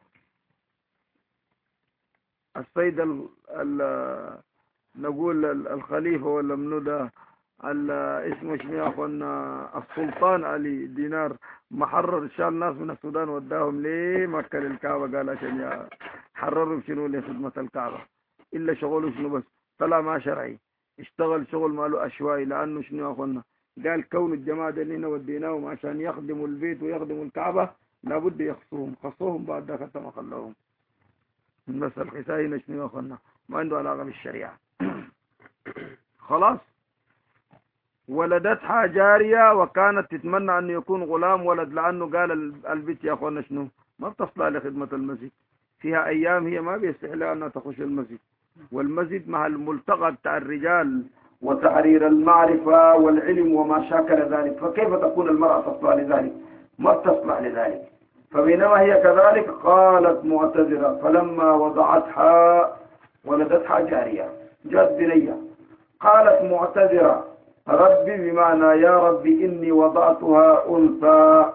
السيد ال ال نقول الخليفة ولا منو ده اسمه شنو يا أخوانا السلطان علي دينار محرر شال الناس من السودان وداهم ليه مكة للكعبة، قال عشان يحرروا شنو لخدمة الكعبة، إلا شغله شنو بس طلع ما شرعي، اشتغل شغل ماله أشوائي. لأنه شنو يا أخوانا قال كون الجماعة اللي هنا وديناهم عشان يخدموا البيت ويخدموا الكعبة لابد يخصوهم، خصوهم بعد ذلك ما خلوهم. بس الخسائي نشني يا أخوانا ما عنده علاقة بالشريعة. خلاص. ولدتها جارية وكانت تتمنى أن يكون غلام ولد، لأنه قال البيت يا أخوانا شنو ما بتصلح لخدمة المسجد، فيها أيام هي ما بيستحق لها أنها تخش المسجد، والمسجد مع الملتقى بتاع الرجال وتحرير المعرفة والعلم وما شاكل ذلك، فكيف تكون المرأة تصلح لذلك؟ ما تصلح لذلك. فبينما هي كذلك قالت معتذرة، فلما وضعتها ولدتها جارية جاءت بنية، قالت معتذرة ربي بمعنى يا ربي إني وضعتها أنثى،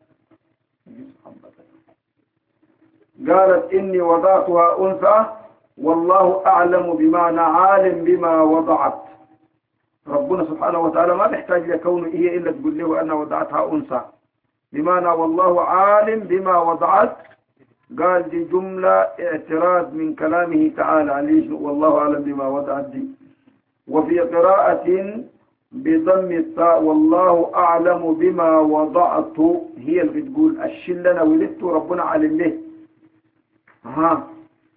قالت إني وضعتها أنثى والله أعلم بمعنى عالم بما وضعت. ربنا سبحانه وتعالى ما بيحتاج لكونه هي إلا تقول له أنا وضعتها أنثى، بمعنى والله عالم بما وضعت. قال دي جملة اعتراض من كلامه تعالى ليش والله أعلم بما وضعت دي. وفي قراءة بضم التاء والله أعلم بما وضعت، هي اللي بتقول الشيء اللي أنا ولدته ربنا علم له. ها.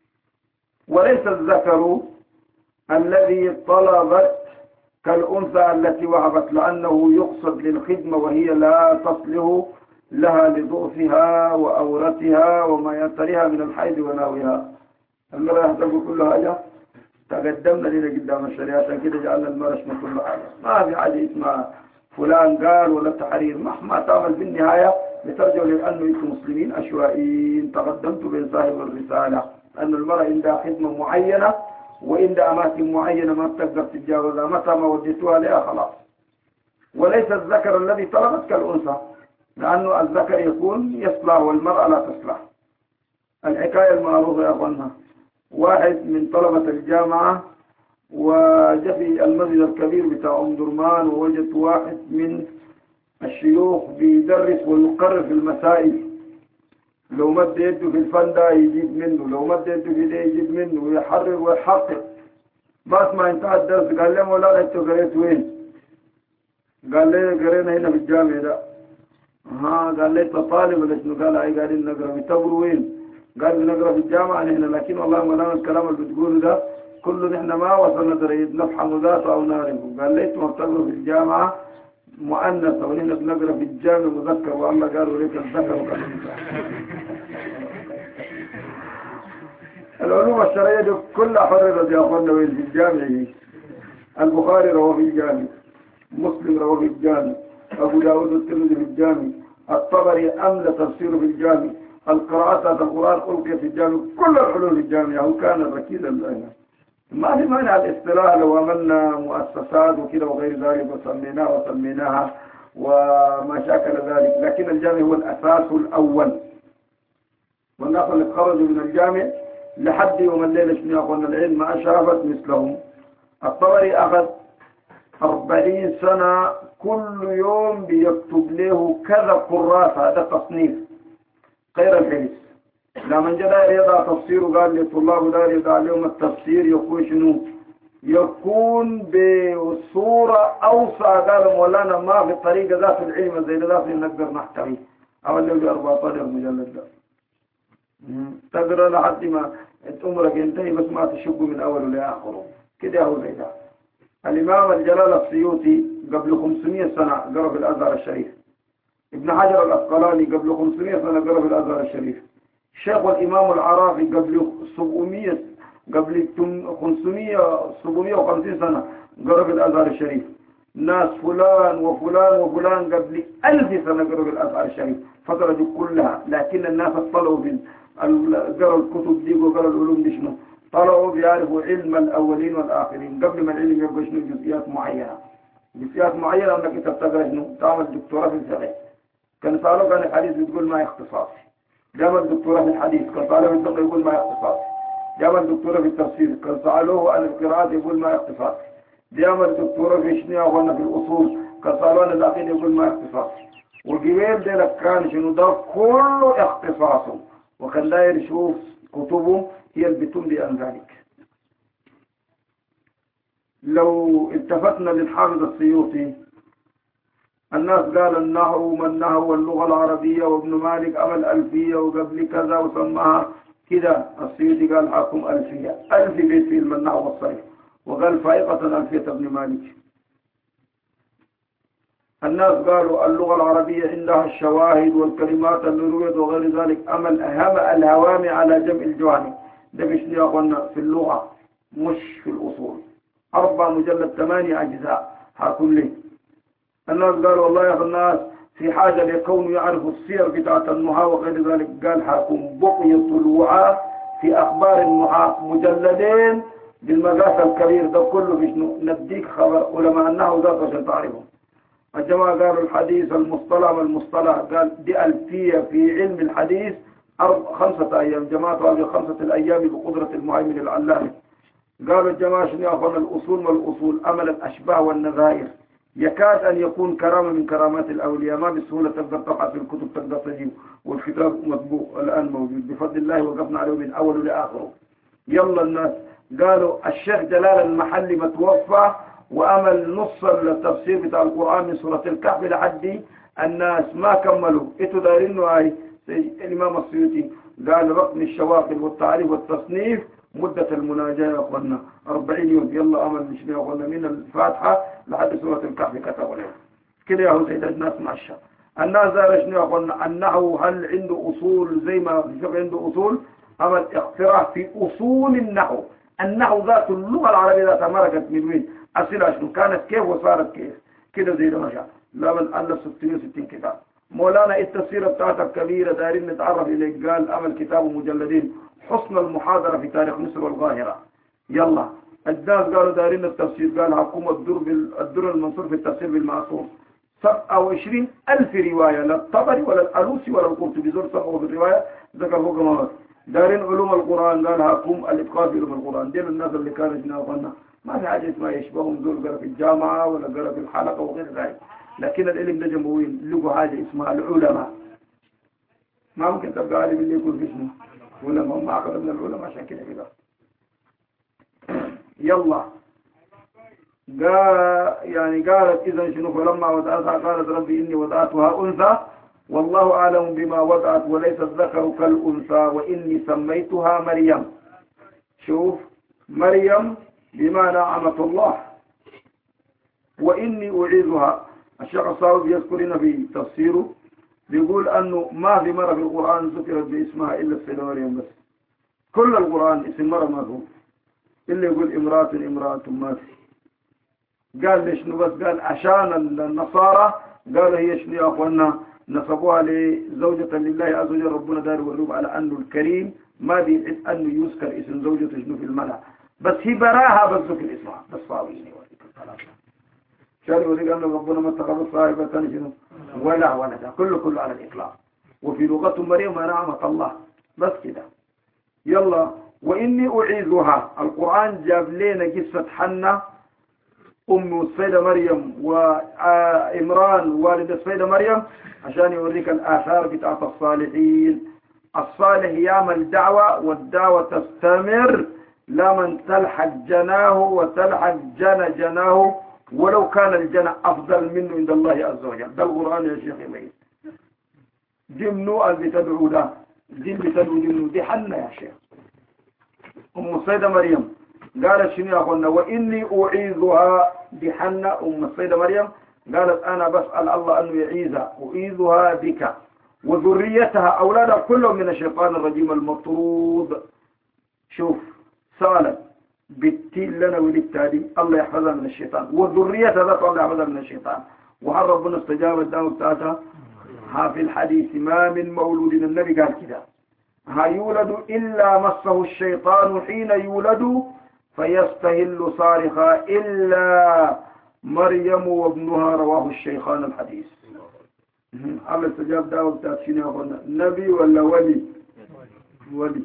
وليس الذكر الذي طلبت كالأنثى التي وهبت، لأنه يقصد للخدمة وهي لا تصلح لها لضعفها وأورتها وما يطريها من الحيض وناويها. المرأة يحتاج كل حاجة، تقدمنا لنا قدام الشريعة كده جعلنا المرأة اسمها كل حاجة، ما في حاجة اسمها فلان قال ولا تحرير، مهما تعمل في النهاية بترجع لأنه أنتم مسلمين عشوائيين. تقدمت بين صاحب الرسالة أن المرأة عندها خدمة معينة وعندها أماكن معينة ما تقدر تتجاوزها، متى ما وديتوها لها خلاص. وليس الذكر الذي طلبت كالأنثى، لأنه الذكر يكون يصلح والمرأة لا تصلح. الحكاية المعروفة يا أخوانها، واحد من طلبة الجامعة وجاء في المسجد الكبير بتاع أم درمان، ووجد واحد من الشيوخ بيدرس ويقرر في المسائل، لو مد يده في الفن ده يجيب منه، لو مد يده في ده يجيب منه، ويحرر ويحقق. بس ما انتهى الدرس قال لي مولانا انت قريت وين؟ قال لي قرينا هنا في الجامع ده. ها. قال لي انت طالب ولا شنو؟ قال اي قاعدين نقرا. بتقروا وين؟ قال بنقرا في الجامعه هنا، لكن والله مولانا الكلام اللي بتقوله ده كله نحن ما وصلنا درجه نفهم ذاته او نعرفه. قال لي انتم بتقروا في الجامعه مؤنثه ونحن بنقرا في الجامع مذكر، والله قالوا ليك الذكر والانثى. العلوم الشرعيه دي كلها حررت يا اخوانا وين؟ في الجامع. البخاري رواه في الجامع، مسلم رواه في الجامع، ابو داود والترمذي في الجامع، الطبري املى تفسيره في الجامع، القراءات القرآن ألقي في الجامع، كل العلوم في الجامعة. هو كان ركيزا لنا، ما في مانع الاصطلاح لو عملنا مؤسسات وكذا وغير ذلك وسميناها وسميناها وما شاكل ذلك، لكن الجامع هو الأساس الأول. والناس اللي خرجوا من الجامع لحد يوم الليلة شنو أخوانا العلم ما شافت مثلهم. الطبري أخذ أربعين سنة كل يوم بيكتب له كذا كراسة، هذا تصنيف غير الحديث. لما جاء داير يضع تفسير وقال للطلاب داير يضع لهم التفسير يكون شنو؟ يكون بصورة أوسع. قال مولانا ما في الطريقة ذات العلم زي ذات نقدر نحتوي. أول يوم أربعة عشر مجلد ده تقرأ لحد ما عمرك ينتهي، بس ما تشق من أول لآخره كده. هو زي ده. الإمام الجلال السيوطي قبل خمسمائة سنة قرأ في الأزهر الشريف. ابن حجر الأسقلاني قبل خمسمائة سنة قرأ في الأزهر الشريف. الشيخ والإمام العراقي قبل سبعمائة قبل خمسمائة سبعمائة وخمسين سنة قرأ في الأزهر الشريف. ناس فلان وفلان وفلان قبل ألف سنة قرأ في الأزهر الشريف. فترة دي كلها، لكن الناس اطلعوا في قرأوا الكتب دي وقرأوا العلوم دي شنو؟ طلعوا بيعرفوا علم الأولين والآخرين قبل ما العلم يبقى شنو جزئيات معينة. جزئيات معينة أنك أنت بتقرأ شنو؟ تعمل دكتوراه في الفقه. كان سألوك عن الحديث بتقول ما اختصاصي. جاب دكتوراه في الحديث، كان سألوه في الفقه يقول ما اختصاصي. جاب دكتوراه في التفسير، كان سألوه عن القراءات يقول ما اختصاصي. جاب دكتوراه في شنو وانا في الأصول، كان سألوه عن العقيدة يقول ما اختصاصي. والجبال ده كان شنو ده كله اختصاصه، وكان داير يشوف كتبه هي اللي بتملي عن ذلك. لو التفتنا للحافظ السيوطي الناس قالوا النحو ما النحو واللغة العربية، وابن مالك عمل ألفية وقبل كذا وسماها كده. السيوطي قال حكم ألفية، ألف بيت في النحو والصرف، وقال فائقة ألفية ابن مالك. الناس قالوا اللغة العربية عندها الشواهد والكلمات النروية وغير ذلك، أما الأهم الهوامي على جمع الجوانب. ده بشني يا أخوانا في اللغة مش في الأصول. أربع مجلد ثمانية أجزاء هكون لي. الناس قالوا والله يا أخي الناس في حاجة لكونه يعرف السير بتاعة النحاة وغير ذلك، قال حاكم بقية الوعاء في أخبار النحاة مجلدين بالمقاس الكبير ده كله بشنو نديك خبر علماء النحو ذات عشان تعرفهم. الجماعة قالوا الحديث المصطلح والمصطلح، قال دي ألفية في علم الحديث أرب خمسة أيام، جماعة قالوا خمسة الأيام بقدرة المهيمن العلامة. قالوا الجماعة شنو يأخذون الأصول والأصول أمل الأشباه والنظائر، يكاد أن يكون كرامة من كرامات الأولياء، ما بسهولة تقدر تبحث في الكتب تقدر تجيب، والكتاب مطبوع الآن موجود بفضل الله، وقفنا عليه من أوله لآخره. يلا الناس قالوا الشيخ جلال المحلي متوفى، وأمل نص التفسير بتاع القرآن من سورة الكهف لحد الناس ما كملوا. إتو دارينه هاي الإمام السيوطي قال رقم الشواغل والتعريف والتصنيف مدة المناجاة يا أخوانا أربعين يوم. يلا أمل مشنا يا أخوانا من الفاتحة لحد سورة الكهف كتبوا لهم كده يا سيد الناس معشى. الناس زارشنا يا أخوانا النحو هل عنده أصول زي ما الفقه عنده أصول؟ أمل اقتراح في أصول النحو. النحو ذات اللغة العربية ذات مرقت من وين؟ أصلها شنو كانت كيف وصارت كيف كده زي ما شاء. لا من ألف ستمائة وستين كتاب. مولانا التفسير بتاعتك كبيرة دارين نتعرف إليك، قال أمل كتاب مجلدين حسن المحاضرة في تاريخ مصر والقاهرة. يلا الناس قالوا دارين التفسير، قال حكومة الدر الدر المنصور في التفسير بالمعصور سبعة وعشرين ألف رواية، لا الطبري ولا الألوسي ولا القرطبي زور سبعة في الرواية ذكر فوق مواد. دارين علوم القرآن قال حكوم الإتقان في علوم القرآن. دين الناس اللي كانت هنا ما في حاجة ما يشبههم دول قرأ في الجامعة ولا قرأ في الحلقة وغير ذلك، لكن العلم ده جموين لقوا حاجة اسمها العلماء. ما ممكن تبقى عالم اللي يكون في اسمه علماء، ما أخذ من العلماء عشان كده كده. يلا قال يعني قالت إذا شنو فلما وضعتها قالت ربي إني وضعتها أنثى والله أعلم بما وضعت وليس الذكر كالأنثى وإني سميتها مريم. شوف مريم بمعنى عمة الله، وإني أعيذها. الشيخ الصاوي يذكر لنا في تفسيره بيقول أنه ما في مرة في القرآن ذكرت باسمها إلا السيدة مريم بس. كل القرآن اسم مرة ما هو إلا يقول امرأة امرأة ما في. قال ليش شنو بس؟ قال عشان النصارى قالوا هي شنو يا أخوانا نصبوها لزوجة لله عز وجل. ربنا دار والروب على أنه الكريم ما بيعد أنه يذكر اسم زوجته شنو في الملأ، بس هي براها بس ذكر اسمها بس صاويني شاري وريق أن ربنا ما اتخذ صاحبة شنو ولا ولدا، كله كله على الإطلاق. وفي لغة مريم نعمة الله بس كده. يلا وإني أعيذها. القرآن جاب لنا قصة حنة أم السيدة مريم وإمران والد السيدة مريم عشان يوريك الآثار بتاعت الصالحين. الصالح يعمل دعوة والدعوة تستمر لا من تلحق جناه وتلحق جنى جناه ولو كان الجنى أفضل منه عند الله عز وجل. ده القرآن يا شيخ يمين. جمنو اللي بتدعو ده دين بتدعو جمنو دي حنة يا شيخ. أم السيدة مريم قالت شنو يا أخوانا وإني أعيذها بحنة. أم السيدة مريم قالت أنا بسأل الله أنه يعيذها أعيذها بك وذريتها أولادها كلهم من الشيطان الرجيم المطرود. شوف سألت بالتين لنا وللتالي الله يحفظها من الشيطان وذريتها ذات الله يحفظها من الشيطان. وهل ربنا استجاب الدعوة بتاعتها؟ ها في الحديث ما من مولود النبي قال كده ها يولد إلا مسه الشيطان حين يولد فيستهل صارخا إلا مريم وابنها رواه الشيخان الحديث. الله استجاب دعوة بتاعت شنو يا أخوانا نبي ولا ولي؟ ولي.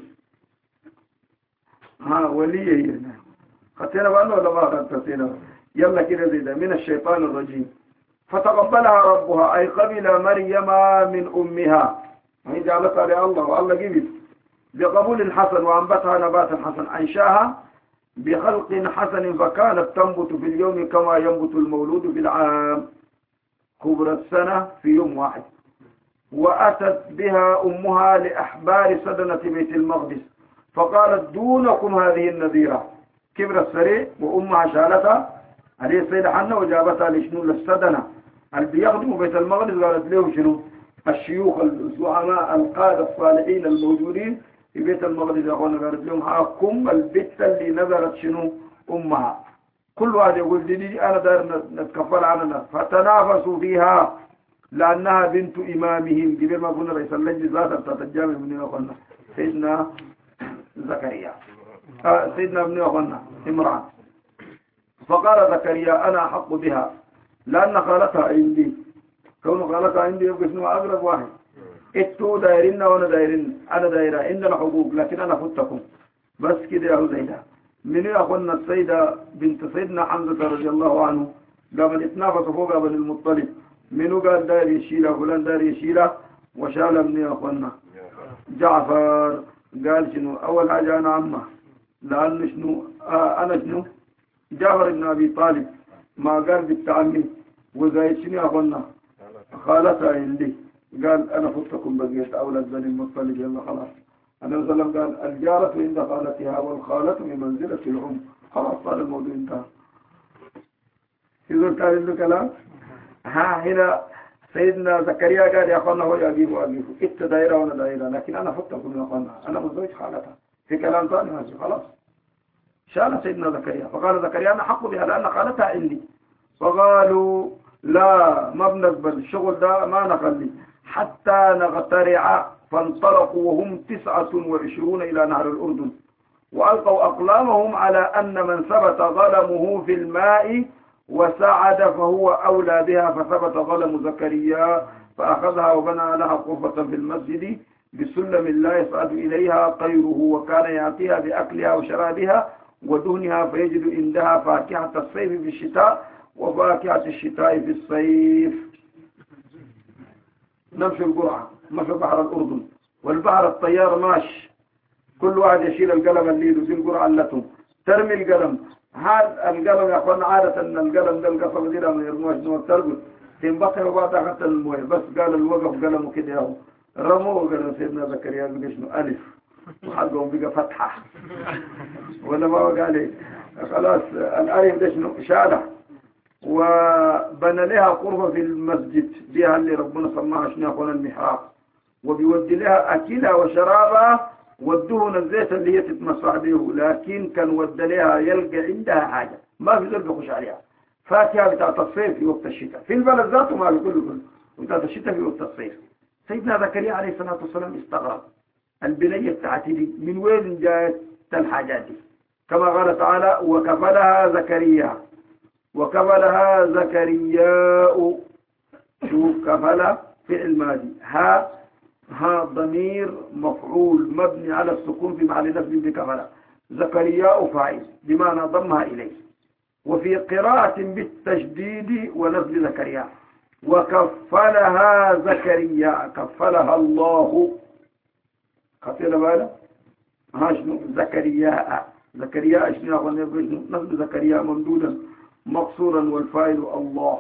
ها ولي هي خطينا بأنه ولا ما خطينا؟ يلا كده زي ده من الشيطان الرجيم. فتقبلها ربها أي قبل مريم من أمها هي جعلتها لله والله جبت بقبول حسن وأنبتها نباتا حسن أنشاها بخلق حسن فكانت تنبت في اليوم كما ينبت المولود في العام. كبر السنة في يوم واحد. وأتت بها أمها لأحبار سدنة بيت المقدس فقالت دونكم هذه النذيرة. كبر السريع وأمها شالتها عليه السيدة حنة وجابتها لشنو للسدنة اللي بيخدموا بيت المقدس. قالت له شنو الشيوخ الزعماء القادة الصالحين الموجودين في بيت المقدس يا أخوانا، قالت لهم هاكم البت اللي نذرت شنو أمها. كل واحد يقول دي, دي أنا دار نتكفل عننا فتنافسوا فيها لأنها بنت إمامهم. قبل ما قلنا رئيس اللجنة ذات تتجامل من أخوانا سيدنا زكريا آه سيدنا ابن أخوانا إمران. فقال زكريا أنا أحق بها لأن خالتها عندي. كون خالتها عندي يبقى شنو أقرب واحد. إتو دايرين وأنا دايرين أنا دايرة عندنا حقوق لكن أنا فتكم بس كده يا زيدا. من أخونا السيدة بنت سيدنا حمزة رضي الله عنه قبل اتنافسوا فوق بن المطلب منو قال داير يشيله فلان داير يشيله وشال من أخونا جعفر قال شنو أول حاجة أنا عمه لأنه شنو آه أنا شنو جعفر بن أبي طالب ما قال بالتعمي وزايد شنو أخونا خالتها عندي قال أنا فتكم بقيت أولاد بني المطلب يلا خلاص. النبي صلى الله عليه وسلم قال الجارة عند خالتها والخالة بمنزلة الأم. خلاص صار الموضوع انتهى. يقول كان عنده كلام ها هنا سيدنا زكريا قال يا أخوانا هو يجيب وأجيب إنت دايرة وأنا دايرة لكن أنا فتكم يا أخوانا أنا مزوج خالتها. في كلام ثاني ماشي خلاص. شال سيدنا زكريا فقال زكريا أنا حق بها لأن خالتها عندي. فقالوا لا ما بنقبل الشغل ده ما نخلي حتى نغترع. فانطلقوا وهم تسعة وعشرون إلى نهر الأردن وألقوا أقلامهم على أن من ثبت ظلمه في الماء وسعد فهو أولى بها. فثبت ظلم زكريا فأخذها وبنى لها غرفة في المسجد بسلم لا يصعد إليها طيره وكان يأتيها بأكلها وشرابها ودهنها فيجد عندها فاكهة الصيف في الشتاء وفاكهة الشتاء في الصيف. نمشي القرعة مشى بحر الأردن والبحر الطيار ماشي كل واحد يشيل القلم اللي يدوزي القرعة لتهم ترمي القلم. هذا القلم يا أخوانا عادة أن القلم ده القصب دي لما يرموش نور ترقل تنبطل وبعد حتى المويه بس قال الوقف قلمه كده اهو رموه قال سيدنا زكريا قال شنو ألف وحقهم بقى فتحة ولا ما قال ايه خلاص الألف ده شنو شالح. وبنى لها قرفة في المسجد بها اللي ربنا سماها شنو أخونا المحراب وبيودي لها أكلها وشرابها والدهن الزيت اللي هي تتمسح به لكن كان ود لها يلقى عندها حاجة ما في زرق يخش عليها. فاكهة بتاعت الصيف في وقت الشتاء في البلد ذاته ما بيقول له بتاعت الشتاء في وقت الصيف. سيدنا زكريا عليه الصلاة والسلام استغرب البنية بتاعتي دي من وين جاءت الحاجات دي كما قال تعالى وكفلها زكريا وكفلها زكرياء. شوف كفلها فعل ماضي ها ها ضمير مفعول مبني على السكون في محل نصب بكفلها. زكرياء فاعل بمعنى ضمها إليه. وفي قراءة بالتشديد ونزل زكريا وكفلها زكريا كفلها الله خطير بالا ها شنو زكريا زكريا شنو نصب زكريا ممدودا مقصورا والفاعل الله.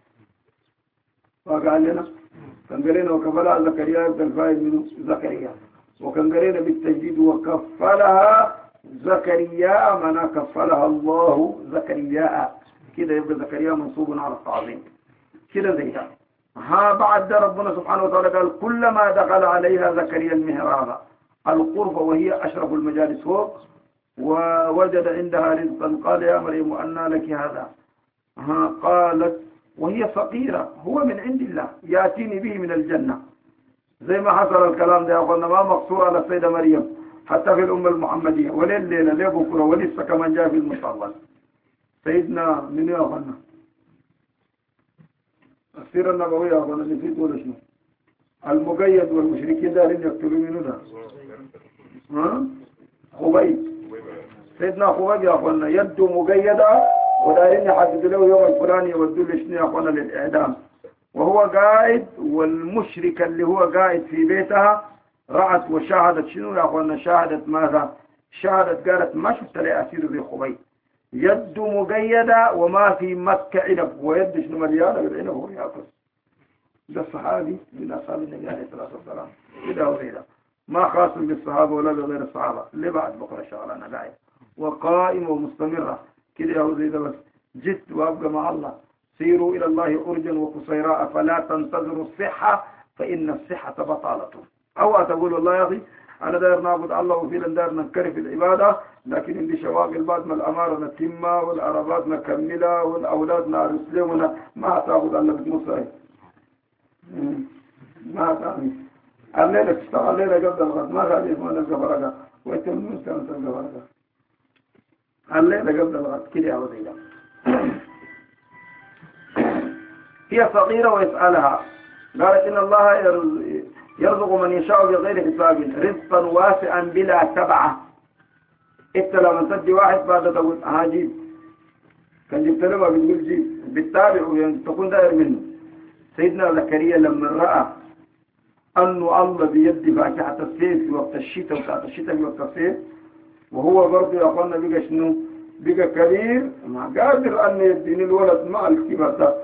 فقال لنا كان قرينا وكفلها زكريا الفاعل من زكريا وكان قرينا بالتجديد وكفلها زكريا معناه كفلها الله زكريا كده يبقى زكريا منصوب على التعظيم كده زي ده. ها بعد ربنا سبحانه وتعالى قال كلما دخل عليها زكريا المهراب القرب وهي أشرف المجالس فوق ووجد عندها رزقا قال يا مريم أنى لك هذا. ها قالت وهي فقيرة هو من عند الله يأتيني به من الجنة. زي ما حصل الكلام ده قلنا ما مقصور على السيدة مريم حتى في الأمة المحمدية وليل ليلة ليه بكرة ولسه كمان جاء في المستقبل. سيدنا من يا أخوانا السيرة النبوية يا أخوانا نسيت ولا شنو المقيد والمشركين دارين يقتلوا منه ده ها خبيب سيدنا خبيب يا أخوانا يده مقيدة ودارين يحددوا له يوم الفلاني يودوا له شنو يا أخوانا للإعدام وهو قاعد والمشرك اللي هو قاعد في بيتها رأت وشاهدت شنو يا أخوانا شاهدت ماذا شاهدت قالت ما شفت لي أسير زي خبيب يد مقيدة وما في مكة عنب ويد شنو مليانة بالعنب هو يأكل ده الصحابي من أصحاب النبي عليه الصلاة والسلام كده وكده، ما خاص بالصحابة ولا بغير الصحابة. اللي بعد بكرة شغلانة داعية وقائمة ومستمرة كده وكده. بس جد وأبقى مع الله. سيروا إلى الله أرجا وقصيراء فلا تنتظروا الصحة فإن الصحة بطالة. أو تقول والله يا أخي أنا داير نعبد الله وفينا داير ننكرف العبادة، لكن عندي شواغل بعد ما الأمارة نتمة والعربات نكملها والأولاد نرسلهم، ما تعبد الله بتمصري ما تعبد الليلة تشتغل الليلة قبل الغد ما خليك من الزفرقة ويتم المستمع الزفرقة الليلة قبل الغد كده يا وزيلا. هي صغيرة ويسألها قالت إن الله يرزق من يشاء بغير حساب رزقا واسعا بلا تبعة. انت لما تدي واحد بعد تقول هاجيب كان جبت له ما بتقول جيب بالتابع يعني تكون داير منه. سيدنا زكريا لما رأى أنه الله بيدي فاكهة الصيف في وقت الشتاء وقت الشتاء في وقت الصيف، وهو برضه يا أخوانا بقى شنو بقى كبير ما قادر أن يديني الولد مع الكبر ده.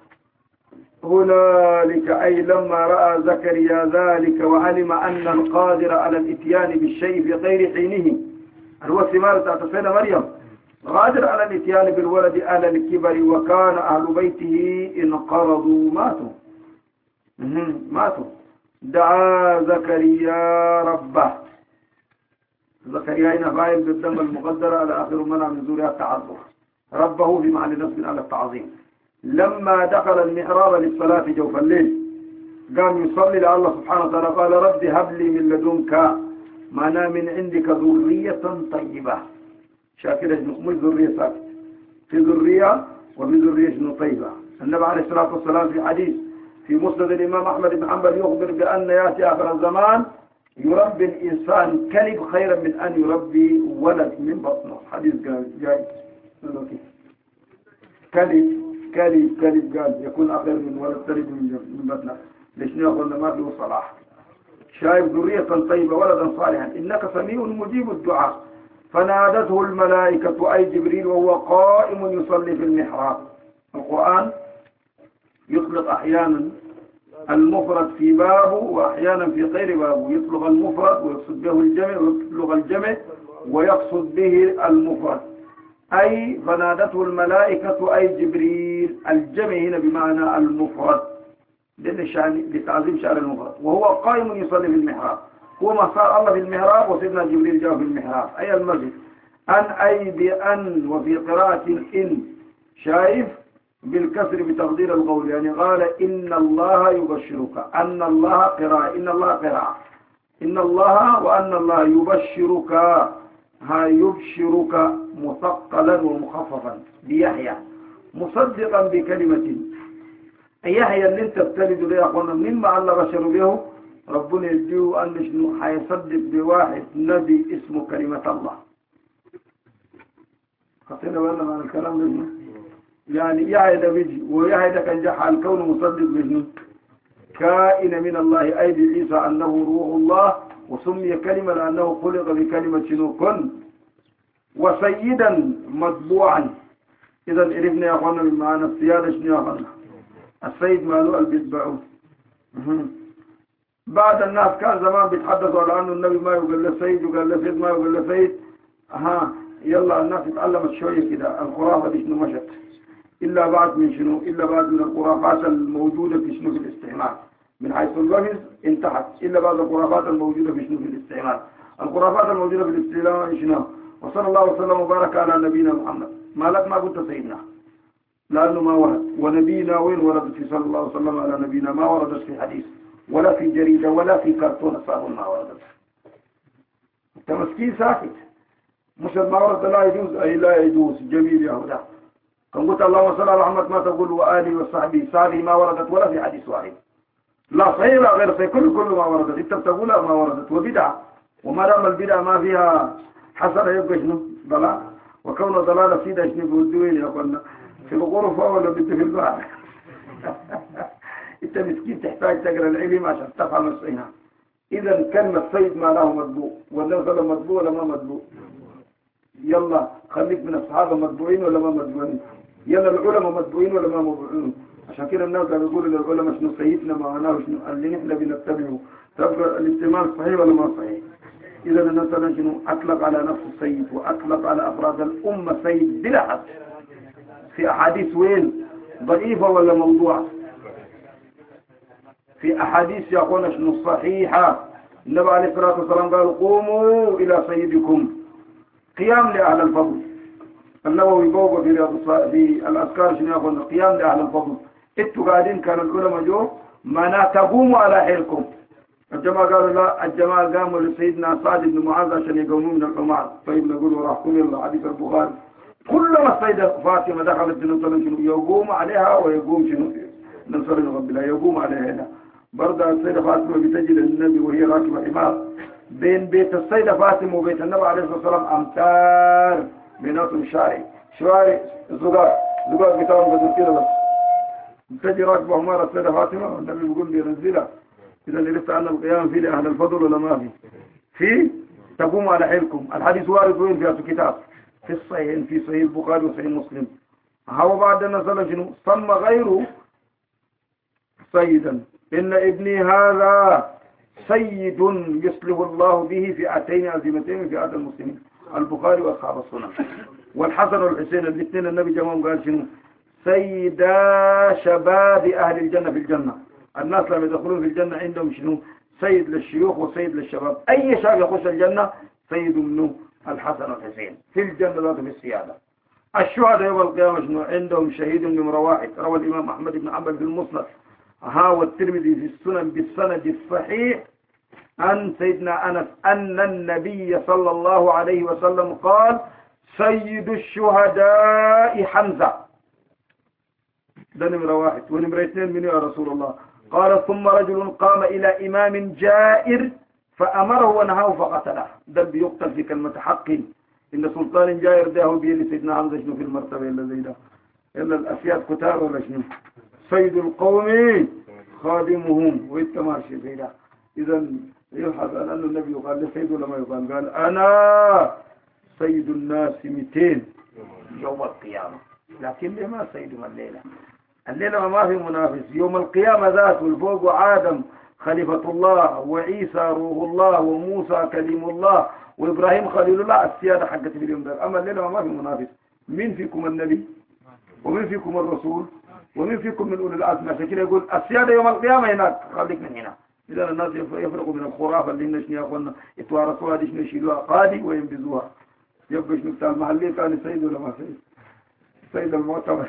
هنالك أي لما رأى زكريا ذلك وعلم أن القادر على الاتيان بالشيء في غير حينه، هو الثمار بتاعت السيدة مريم قادر على الاتيان بالولد على الكبر وكان أهل بيته انقرضوا ماتوا ماتوا دعا زكريا ربه. زكريا هنا فاعل بالدم المقدرة على آخر منع من زورها التعذر، ربه في محل نصب على التعظيم. لما دخل المحراب للصلاة جوف الليل قام يصلي لله سبحانه وتعالى قال رب هب لي من لدنك معنا من عندك ذرية طيبة. شاكرة مش ذرية ساكت، في ذرية وفي ذرية طيبة. النبي عليه الصلاة والسلام في حديث في مسند الإمام أحمد بن حنبل يخبر بأن يأتي آخر الزمان يربي الإنسان كلب خيرا من أن يربي ولد من بطنه. حديث قال جاي كلب كلب كلب قال يكون أخير من ولد تلد من بطنه. ليش نقول ما فيه صلاح؟ شايف ذرية طيبة ولدا صالحا إنك سميع مجيب الدعاء. فنادته الملائكة أي جبريل وهو قائم يصلي في المحراب. القرآن يطلق أحيانا المفرد في بابه وأحيانا في غير بابه، يطلق المفرد ويقصد به الجمع ويطلق الجمع ويقصد به المفرد. أي فنادته الملائكة أي جبريل، الجمع هنا بمعنى المفرد لتعظيم شأن المفرد. وهو قائم يصلي في المحراب، هو ما صار الله في المحراب وسيدنا جبريل جاء في المحراب أي المسجد. أن أي بأن وفي قراءة إن شايف بالكسر بتقدير القول يعني قال إن الله يبشرك. أن الله قراءة إن الله قراءة إن الله وأن الله يبشرك ها يبشرك مثقلا ومخففا بيحيى مصدقا بكلمة. يحيى اللي انت بتلد له يا اخوانا مما الله بشر به ربنا يديه أن شنو حيصدق بواحد نبي اسمه كلمة الله. خطينا بالنا مع الكلام ده يعني يحيى ده بيجي ويحيى ده كان جاء الكون مصدق بشنو كائن من الله أي بعيسى أنه روح الله وسمي كلمة لأنه خلق بكلمة شنو كن وسيدا مطبوعا. إذا عرفنا يا أخوانا من معنى السيادة شنو يا أخوانا السيد مالو اللي بيتبعوه. بعد الناس كان زمان بيتحدثوا على أنه النبي ما يقول له سيد وقال له سيد ما يقول له سيد. أها يلا الناس اتعلمت شوية كده الخرافة دي شنو مشت إلا بعد من شنو إلا بعد من الخرافات الموجودة في شنو في الاستعمال من حيث اللفظ انتهت إلا بعد الخرافات الموجودة في شنو في الاستعمال. الخرافات الموجودة في الاستعمال شنو وصلى الله وسلم وبارك على نبينا محمد. ما لك ما قلت سيدنا لأنه ما ورد ونبينا وين وردت في صلى الله عليه وسلم على نبينا ما وردت في حديث ولا في جريدة ولا في كرتون صابون ما وردت. انت مسكين ساكت مش ما ورد لا يجوز أي لا يجوز جميل يا هدى. كان قلت اللهم صل على محمد ما تقول وآله وصحبه صحبه ما وردت ولا في حديث واحد لا صحيح لا غير صحيح كل كل ما وردت انت بتقولها ما وردت وبدعة وما دام البدعة ما فيها حسنة يبقى شنو ضلال وكون ضلال سيدة شنو بودوين يا اخوانا في الغرفة ولا بنت في البحر. انت مسكين تحتاج تقرأ العلم عشان تفهم الصيحة. اذا كلمة صيد ما له مطبوع ولا صلى مطبوع ولا ما مطبوع. يلا خليك من الصحابة مطبوعين ولا ما مطبوعين. يلا العلماء مطبوعين ولا ما مطبوعين. عشان كده الناس اللي بيقولوا للعلماء شنو سيدنا معناه شنو اللي نحن بنتبعه، تبقى الاستعمال صحيح ولا ما صحيح؟ إذا مثلا شنو أطلق على نفسه السيد وأطلق على أفراد الأمة سيد بلا حد في أحاديث وين ضعيفة ولا موضوعة؟ في أحاديث يقول شنو صحيحة. النبي عليه الصلاة والسلام قال قوموا إلى سيدكم، قيام لأهل الفضل. النووي بوقف في رياض في الأذكار شنو يقول قيام لأهل الفضل. انتوا قاعدين كان العلماء جو ما تقوموا على حيلكم. الجماعة قالوا لا، الجماعة قاموا لسيدنا سعد بن معاذ عشان يقوموا من الحمار. طيب نقول وراحكم الله حديث البخاري كلما السيدة فاطمة دخلت بنصر شنو يقوم عليها ويقوم شنو نصر ربنا يقوم عليها هنا. برضه السيدة فاطمة بتجد النبي وهي راكبة حمار بين بيت السيدة فاطمة وبيت النبي عليه الصلاة والسلام أمتار بيناتهم شارع شوارع زقاق زقاق بتاعهم بدل كده بس. تجي راكبة حمار السيدة فاطمة والنبي بيقول بينزلها. إذا لسه عندنا القيام فيه لأهل الفضل ولا ما في؟ في تقوم على حيلكم. الحديث وارد وين في الكتاب؟ في الصحيح في صحيح البخاري وصحيح مسلم. هو بعد نزل شنو؟ صم غيره سيدا إن ابني هذا سيد يصلح الله به فئتين عظيمتين فئات المسلمين. البخاري وأصحاب السنن. والحسن والحسين الاثنين النبي جمعهم قال شنو؟ سيدا شباب أهل الجنة في الجنة. الناس لما يدخلون في الجنة عندهم شنو؟ سيد للشيوخ وسيد للشباب. أي شاب يخش الجنة سيد منه الحسن والحسين في الجنة ذات في السيادة. الشهداء يوم القيامة شنو؟ عندهم شهيد نمرة واحد. روى الإمام أحمد بن حنبل في المسند ها والترمذي في السنن بالسند الصحيح عن سيدنا أنس أن النبي صلى الله عليه وسلم قال سيد الشهداء حمزة. ده نمرة واحد. ونمرة اثنين من يا رسول الله؟ قال ثم رجل قام إلى إمام جائر فأمره ونهاه فقتله. ده بيقتل في كلمة حق. إن سلطان جائر ده هو بيلي سيدنا حمزة شنو في المرتبة إلا زي ده إلا الأسياد كتار ولا شنو؟ سيد القوم خادمهم ويتماشي في ده. إذا يبحث عن أن النبي يقال لسيد ولا ما يقال؟ قال أنا سيد الناس مئتين يوم القيامة. لكن لما سيدهم الليلة؟ الليلة ما في منافس. يوم القيامة ذات والفوق آدم خليفة الله وعيسى روح الله وموسى كليم الله وإبراهيم خليل الله. السيادة حقت في اليوم ده. أما الليلة ما في منافس. مين فيكم النبي ومين فيكم الرسول ومين فيكم من أولي العزم؟ عشان كده يقول السيادة يوم القيامة هناك، خليك من هنا. إذا الناس يفرقوا من الخرافة اللي الناس يا أخوانا يتوارثوها دي شنو يشيلوها قادي وينبذوها. يبقى شنو بتاع المحلية كان سيد ولا ما سيد؟ سيد المعتبر.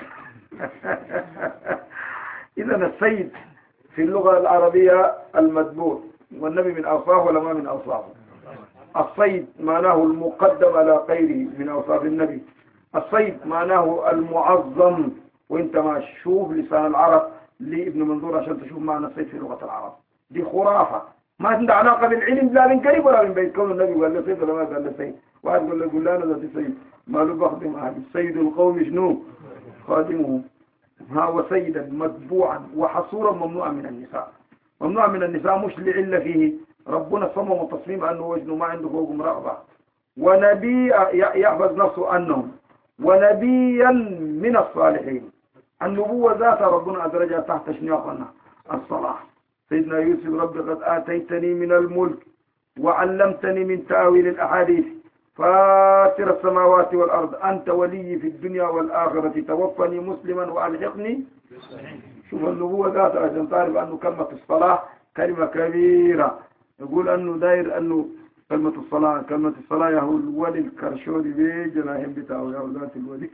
إذا السيد في اللغة العربية المدبور، والنبي من أوصافه ولا ما من أوصافه؟ الصيد معناه المقدم على غيره من أوصاف النبي. الصيد معناه المعظم. وانت ما تشوف لسان العرب لابن منظور عشان تشوف معنى الصيد في لغة العرب. دي خرافة ما عندها علاقة بالعلم لا من قريب ولا من بعيد. كون النبي قال له صيد ولا ما قال له صيد؟ واحد قال له قول له انا ذاتي صيد ما له بخدم احد. سيد القوم شنو؟ خادمهم. ها هو سيدا متبوعا وحصورا ممنوعا من النساء. ممنوع من النساء مش لعلة فيه. ربنا صمم وتصميم انه وجنه ما عنده فوقهم رغبة. ونبي يحفظ نفسه انهم ونبيا من الصالحين. النبوة ذات ربنا أدرجها تحت شنياقنا الصلاح. سيدنا يوسف رب قد آتيتني من الملك وعلمتني من تأويل الأحاديث فاتر السماوات والأرض أنت ولي في الدنيا والآخرة توفني مسلما وألحقني. شوف النبوة ذاتها عشان تعرف أنه كلمة الصلاة كلمة كبيرة. يقول أنه داير أنه كلمة الصلاة كلمة الصلاة يهو الولي الكرشولي بيجناهم بتاعه يهو ذات الولي.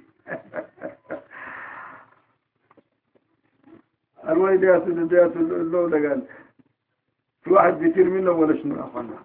الولي ديات ديات اللولة قال في واحد بيطير منه ولا شنو أخوانا.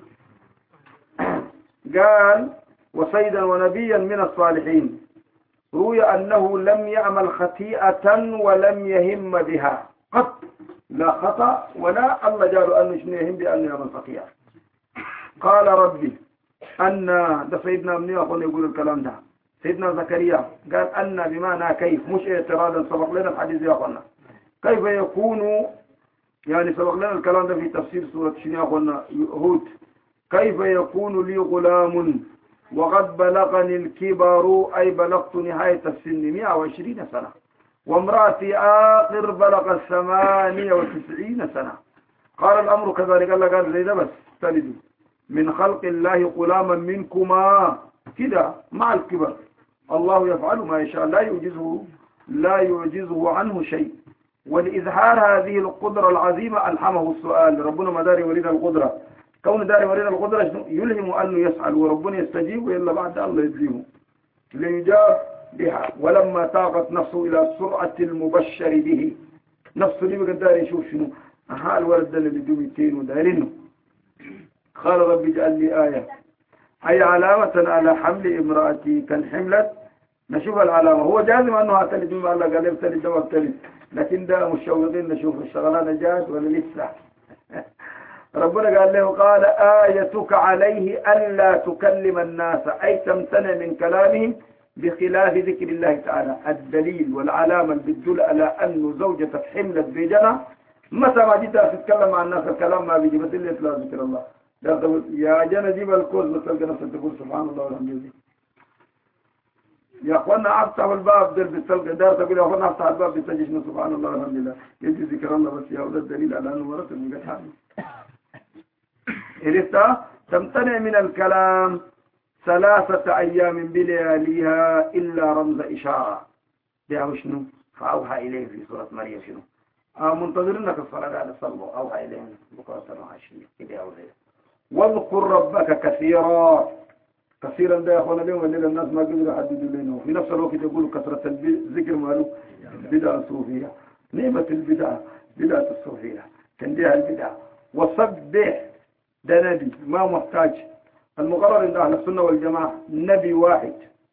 قال وسيدا ونبيا من الصالحين. روي أنه لم يعمل خطيئة ولم يهم بها قط. لا خطأ ولا الله جاله أنه شنو يهم بأنه يعمل خطيئة. قال ربي أن ده سيدنا من أخونا يقول الكلام ده. سيدنا زكريا قال أن بمعنى كيف مش اعتراضا. سبق لنا الحديث يا أخونا كيف يكون يعني سبق لنا الكلام ده في تفسير سورة شنو يا أخونا هود. كيف يكون لي غلام وقد بلغني الكبر أي بلغت نهاية السن مئة وعشرين سنة وامرأتي آخر بلغ ثمانية وتسعين سنة. قال الأمر كذلك. الله قال زي ده بس تلدوا من خلق الله غلاما منكما كده مع الكبر. الله يفعل ما يشاء لا يعجزه لا يعجزه عنه شيء. ولإظهار هذه القدرة العظيمة ألحمه السؤال. ربنا ما داري وريد القدرة، كون داري وريد القدرة يلهم أنه يسأل وربنا يستجيب وإلا بعد الله يجزيه ليجاب بها. ولما طاقت نفسه إلى سرعة المبشر به، نفسه اللي بقى داري يشوف شنو أها الولد ده اللي دوميتين ودارينه. قال رب اجعل لي آية، أي علامة على حمل امرأتي. كان حملت نشوف العلامة. هو جازم أنه هتلد مما الله قال يبتلد ده وابتلد، لكن ده مشوقين نشوف الشغلانة جات ولا لسه. ربنا قال له قال آيتك عليه ألا تكلم الناس، أي تمتنع من كلامهم بخلاف ذكر الله تعالى. الدليل والعلامة اللي بتدل على أنه زوجتك حملت بجنة متى ما جيت تتكلم مع الناس الكلام ما بيجي بس اللي لا ذكر الله. يا جنة جيب الكوز بتلقى نفسك تقول سبحان الله والحمد لله. يا اخوانا افتح الباب در بتلقى دار تقول يا اخوانا افتح الباب بتجيشنا سبحان الله والحمد لله. يجي ذكر الله بس يا ولد الدليل على انه مرت من قد حامل. إرثا تمتنع من الكلام ثلاثة أيام بلياليها إلا رمز إشارة. ده شنو؟ فأوحى إليه في سورة مريم شنو؟ آه منتظرينك الصلاة على الصلاة. أوحى إليه بكرة وعشية كده أو زي. واذكر ربك كثيرا. كثيرا ده يا أخوانا اليوم الليل الناس ما قدروا يحددوا لنا. في نفس الوقت يقولوا كثرة الذكر ماله بدعة الصوفية. نعمة البدعة بدعة الصوفية تنديها البدعة. وصبح ده نبي ما محتاج. المقرر عند أهل السنة والجماعة نبي واحد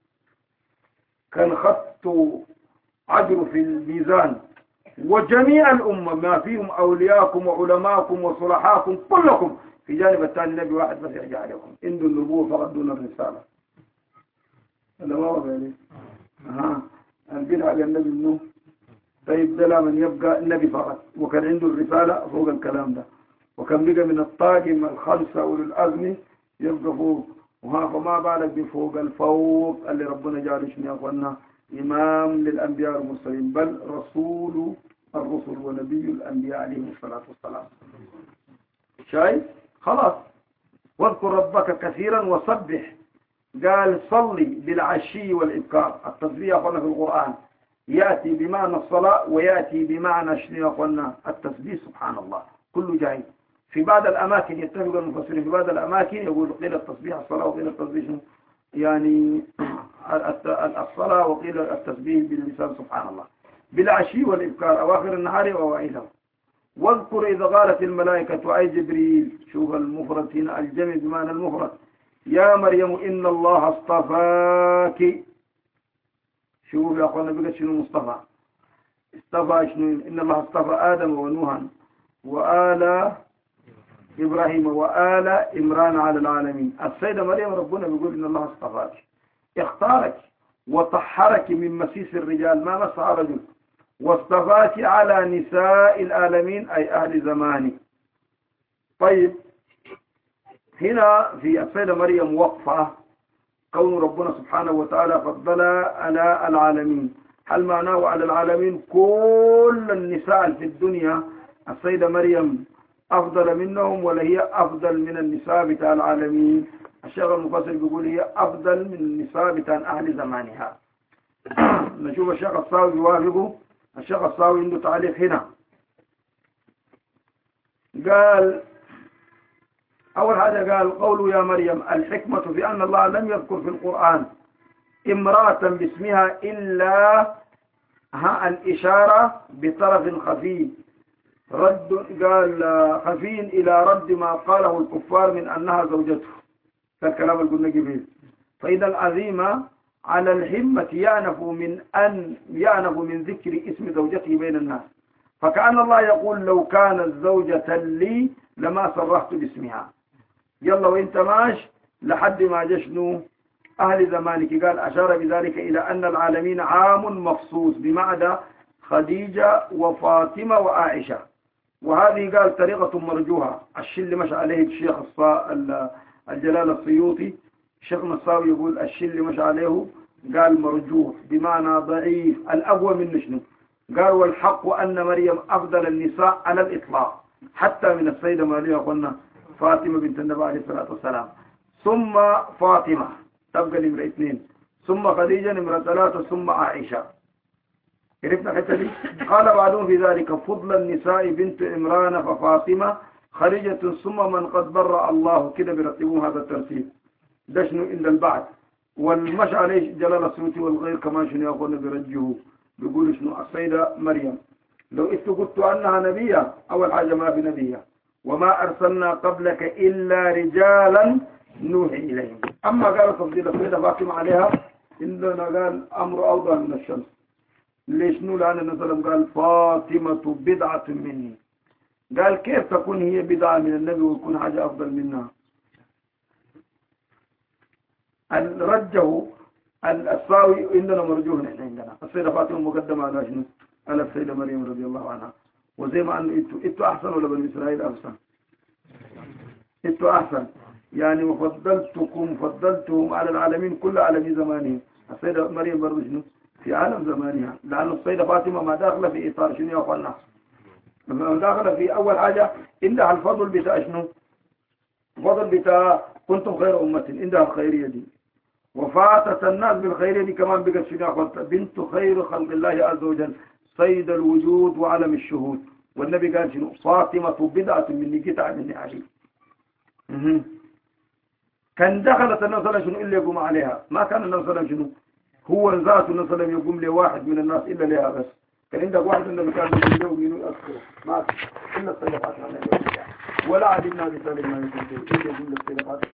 كان خطه عجر في الميزان، وجميع الأمة ما فيهم أولياءكم وعلماءكم وصلحاكم كلكم في جانب الثاني نبي واحد بس يرجع عليكم عنده النبوة فقط دون الرسالة. هذا ما هو ذلك. ها البدعة للنبي منه. طيب ده من يبقى النبي فقط وكان عنده الرسالة فوق الكلام ده، وكان بقى من الطاقم الخمسة أولي الأذن يبقى فوق. وها فما بالك بفوق الفوق اللي ربنا جعله شنو يا أخوانا إمام للأنبياء والمرسلين، بل رسول الرسل ونبي الأنبياء عليهم الصلاة والسلام. شايف؟ خلاص. واذكر ربك كثيرا وسبح. قال صلي بالعشي والإبكار. التسبيح يا أخوانا في القرآن يأتي بمعنى الصلاة ويأتي بمعنى شنو يا أخوانا التسبيح. سبحان الله كله جاي. في بعض الأماكن يتفق المفسرين في بعض الأماكن يقول قيل التسبيح الصلاة وقيل التسبيح يعني الصلاة وقيل التسبيح باللسان. سبحان الله بالعشي والإبكار أواخر النهار وأوائله. واذكر إذا قالت الملائكة أي جبريل. شوف المفرد هنا الجمع بمعنى المفرد. يا مريم إن الله اصطفاك. شوف يا أخوانا بقى شنو مصطفى اصطفى شنو. إن الله اصطفى آدم ونوحا وآل إبراهيم وآل إمران على العالمين. السيدة مريم ربنا بيقول إن الله اصطفاك اختارك وطهرك من مسيس الرجال ما مسها رجل، واصطفاك على نساء العالمين أي أهل زمانك. طيب هنا في السيدة مريم وقفة كون ربنا سبحانه وتعالى فضل على العالمين. هل معناه على العالمين كل النساء في الدنيا السيدة مريم أفضل منهم ولا هي أفضل من النساء بتاع العالمين؟ الشيخ المفسر بيقول هي أفضل من النساء بتاع أهل زمانها. نشوف الشيخ الصاوي يوافقه. الشيخ الصاوي عنده تعليق هنا قال أول حاجة قال قوله يا مريم الحكمة في أن الله لم يذكر في القرآن امرأة باسمها إلا ها الإشارة بطرف خفي رد قال خفي إلى رد ما قاله الكفار من أنها زوجته. فالكلام اللي قلنا قبل. فإذا العظيمة على الهمة يعنف من أن يعنف من ذكر اسم زوجته بين الناس. فكأن الله يقول لو كانت زوجة لي لما صرحت باسمها. يلا وانت ماش لحد ما جشنوا أهل زمانك. قال أشار بذلك إلى أن العالمين عام مخصوص بمعنى خديجة وفاطمة وعائشة. وهذه قال طريقة مرجوها الشيء اللي مشى عليه الشيخ الجلال السيوطي. الشيخ الصاوي يقول الشيء اللي مشى عليه قال مرجوه بمعنى ضعيف. الأقوى من شنو قال والحق أن مريم أفضل النساء على الإطلاق حتى من السيدة مريم قلنا فاطمة بنت النبي عليه الصلاة والسلام، ثم فاطمة تبقى نمرة اثنين، ثم خديجة نمرة ثلاثة، ثم عائشة. عرفنا الحتة دي؟ قال بعضهم في ذلك فضل النساء بنت عمران ففاطمة خديجة ثم من قد برأ الله، كده بيرتبون هذا الترتيب. ده شنو إلا البعث والمشي عليه جلال السيوطي والغير كمان شنو يقولون برجه، بيقولوا شنو السيدة مريم لو إنت قلت أنها نبية أول حاجة ما في نبية وما أرسلنا قبلك إلا رجالا نوحي إليهم. أما قال تفضيل السيدة فاطمة عليها إننا قال أمر أوضح من الشمس. ليش نقول عن النبي صلى الله عليه وسلم قال فاطمة بدعة مني؟ قال كيف تكون هي بدعة من النبي ويكون حاجة أفضل منها؟ رجه الساوي إننا مرجوه نحن عندنا. السيدة فاطمة مقدمة على شنو؟ على السيدة مريم رضي الله عنها. وزي ما أن إنتوا إنتوا أحسن ولا بني إسرائيل أحسن؟ إنتوا أحسن يعني وفضلتكم فضلتهم على العالمين كل عالمين زمانهم. السيدة مريم برضه شنو؟ في عالم زمانها، لأن السيدة فاطمة ما داخلة في إطار شنو يا أخوانا؟ ما داخلة في أول حاجة عندها الفضل بتاع شنو؟ الفضل بتاع كنتم خير أمة، عندها الخيرية دي. وفاتت الناس بالخيرية دي كمان بقت شنو يا أخوانا؟ بنت خير خلق الله عز وجل، سيد الوجود وعلم الشهود. والنبي قال شنو؟ فاطمة بدعة مني قطعة مني علي. كان دخلت النبي صلى الله عليه وسلم شنو إلا يقوم عليها؟ ما كان النبي صلى الله عليه وسلم هو ذات النبي صلى الله عليه وسلم يقوم لواحد من الناس إلا لها بس. كان عندك واحد النبي كان يقوم يقوم أذكره ما إلا الصدقات ولا عدنا بسالم ما يقول إلا يقول الصدقات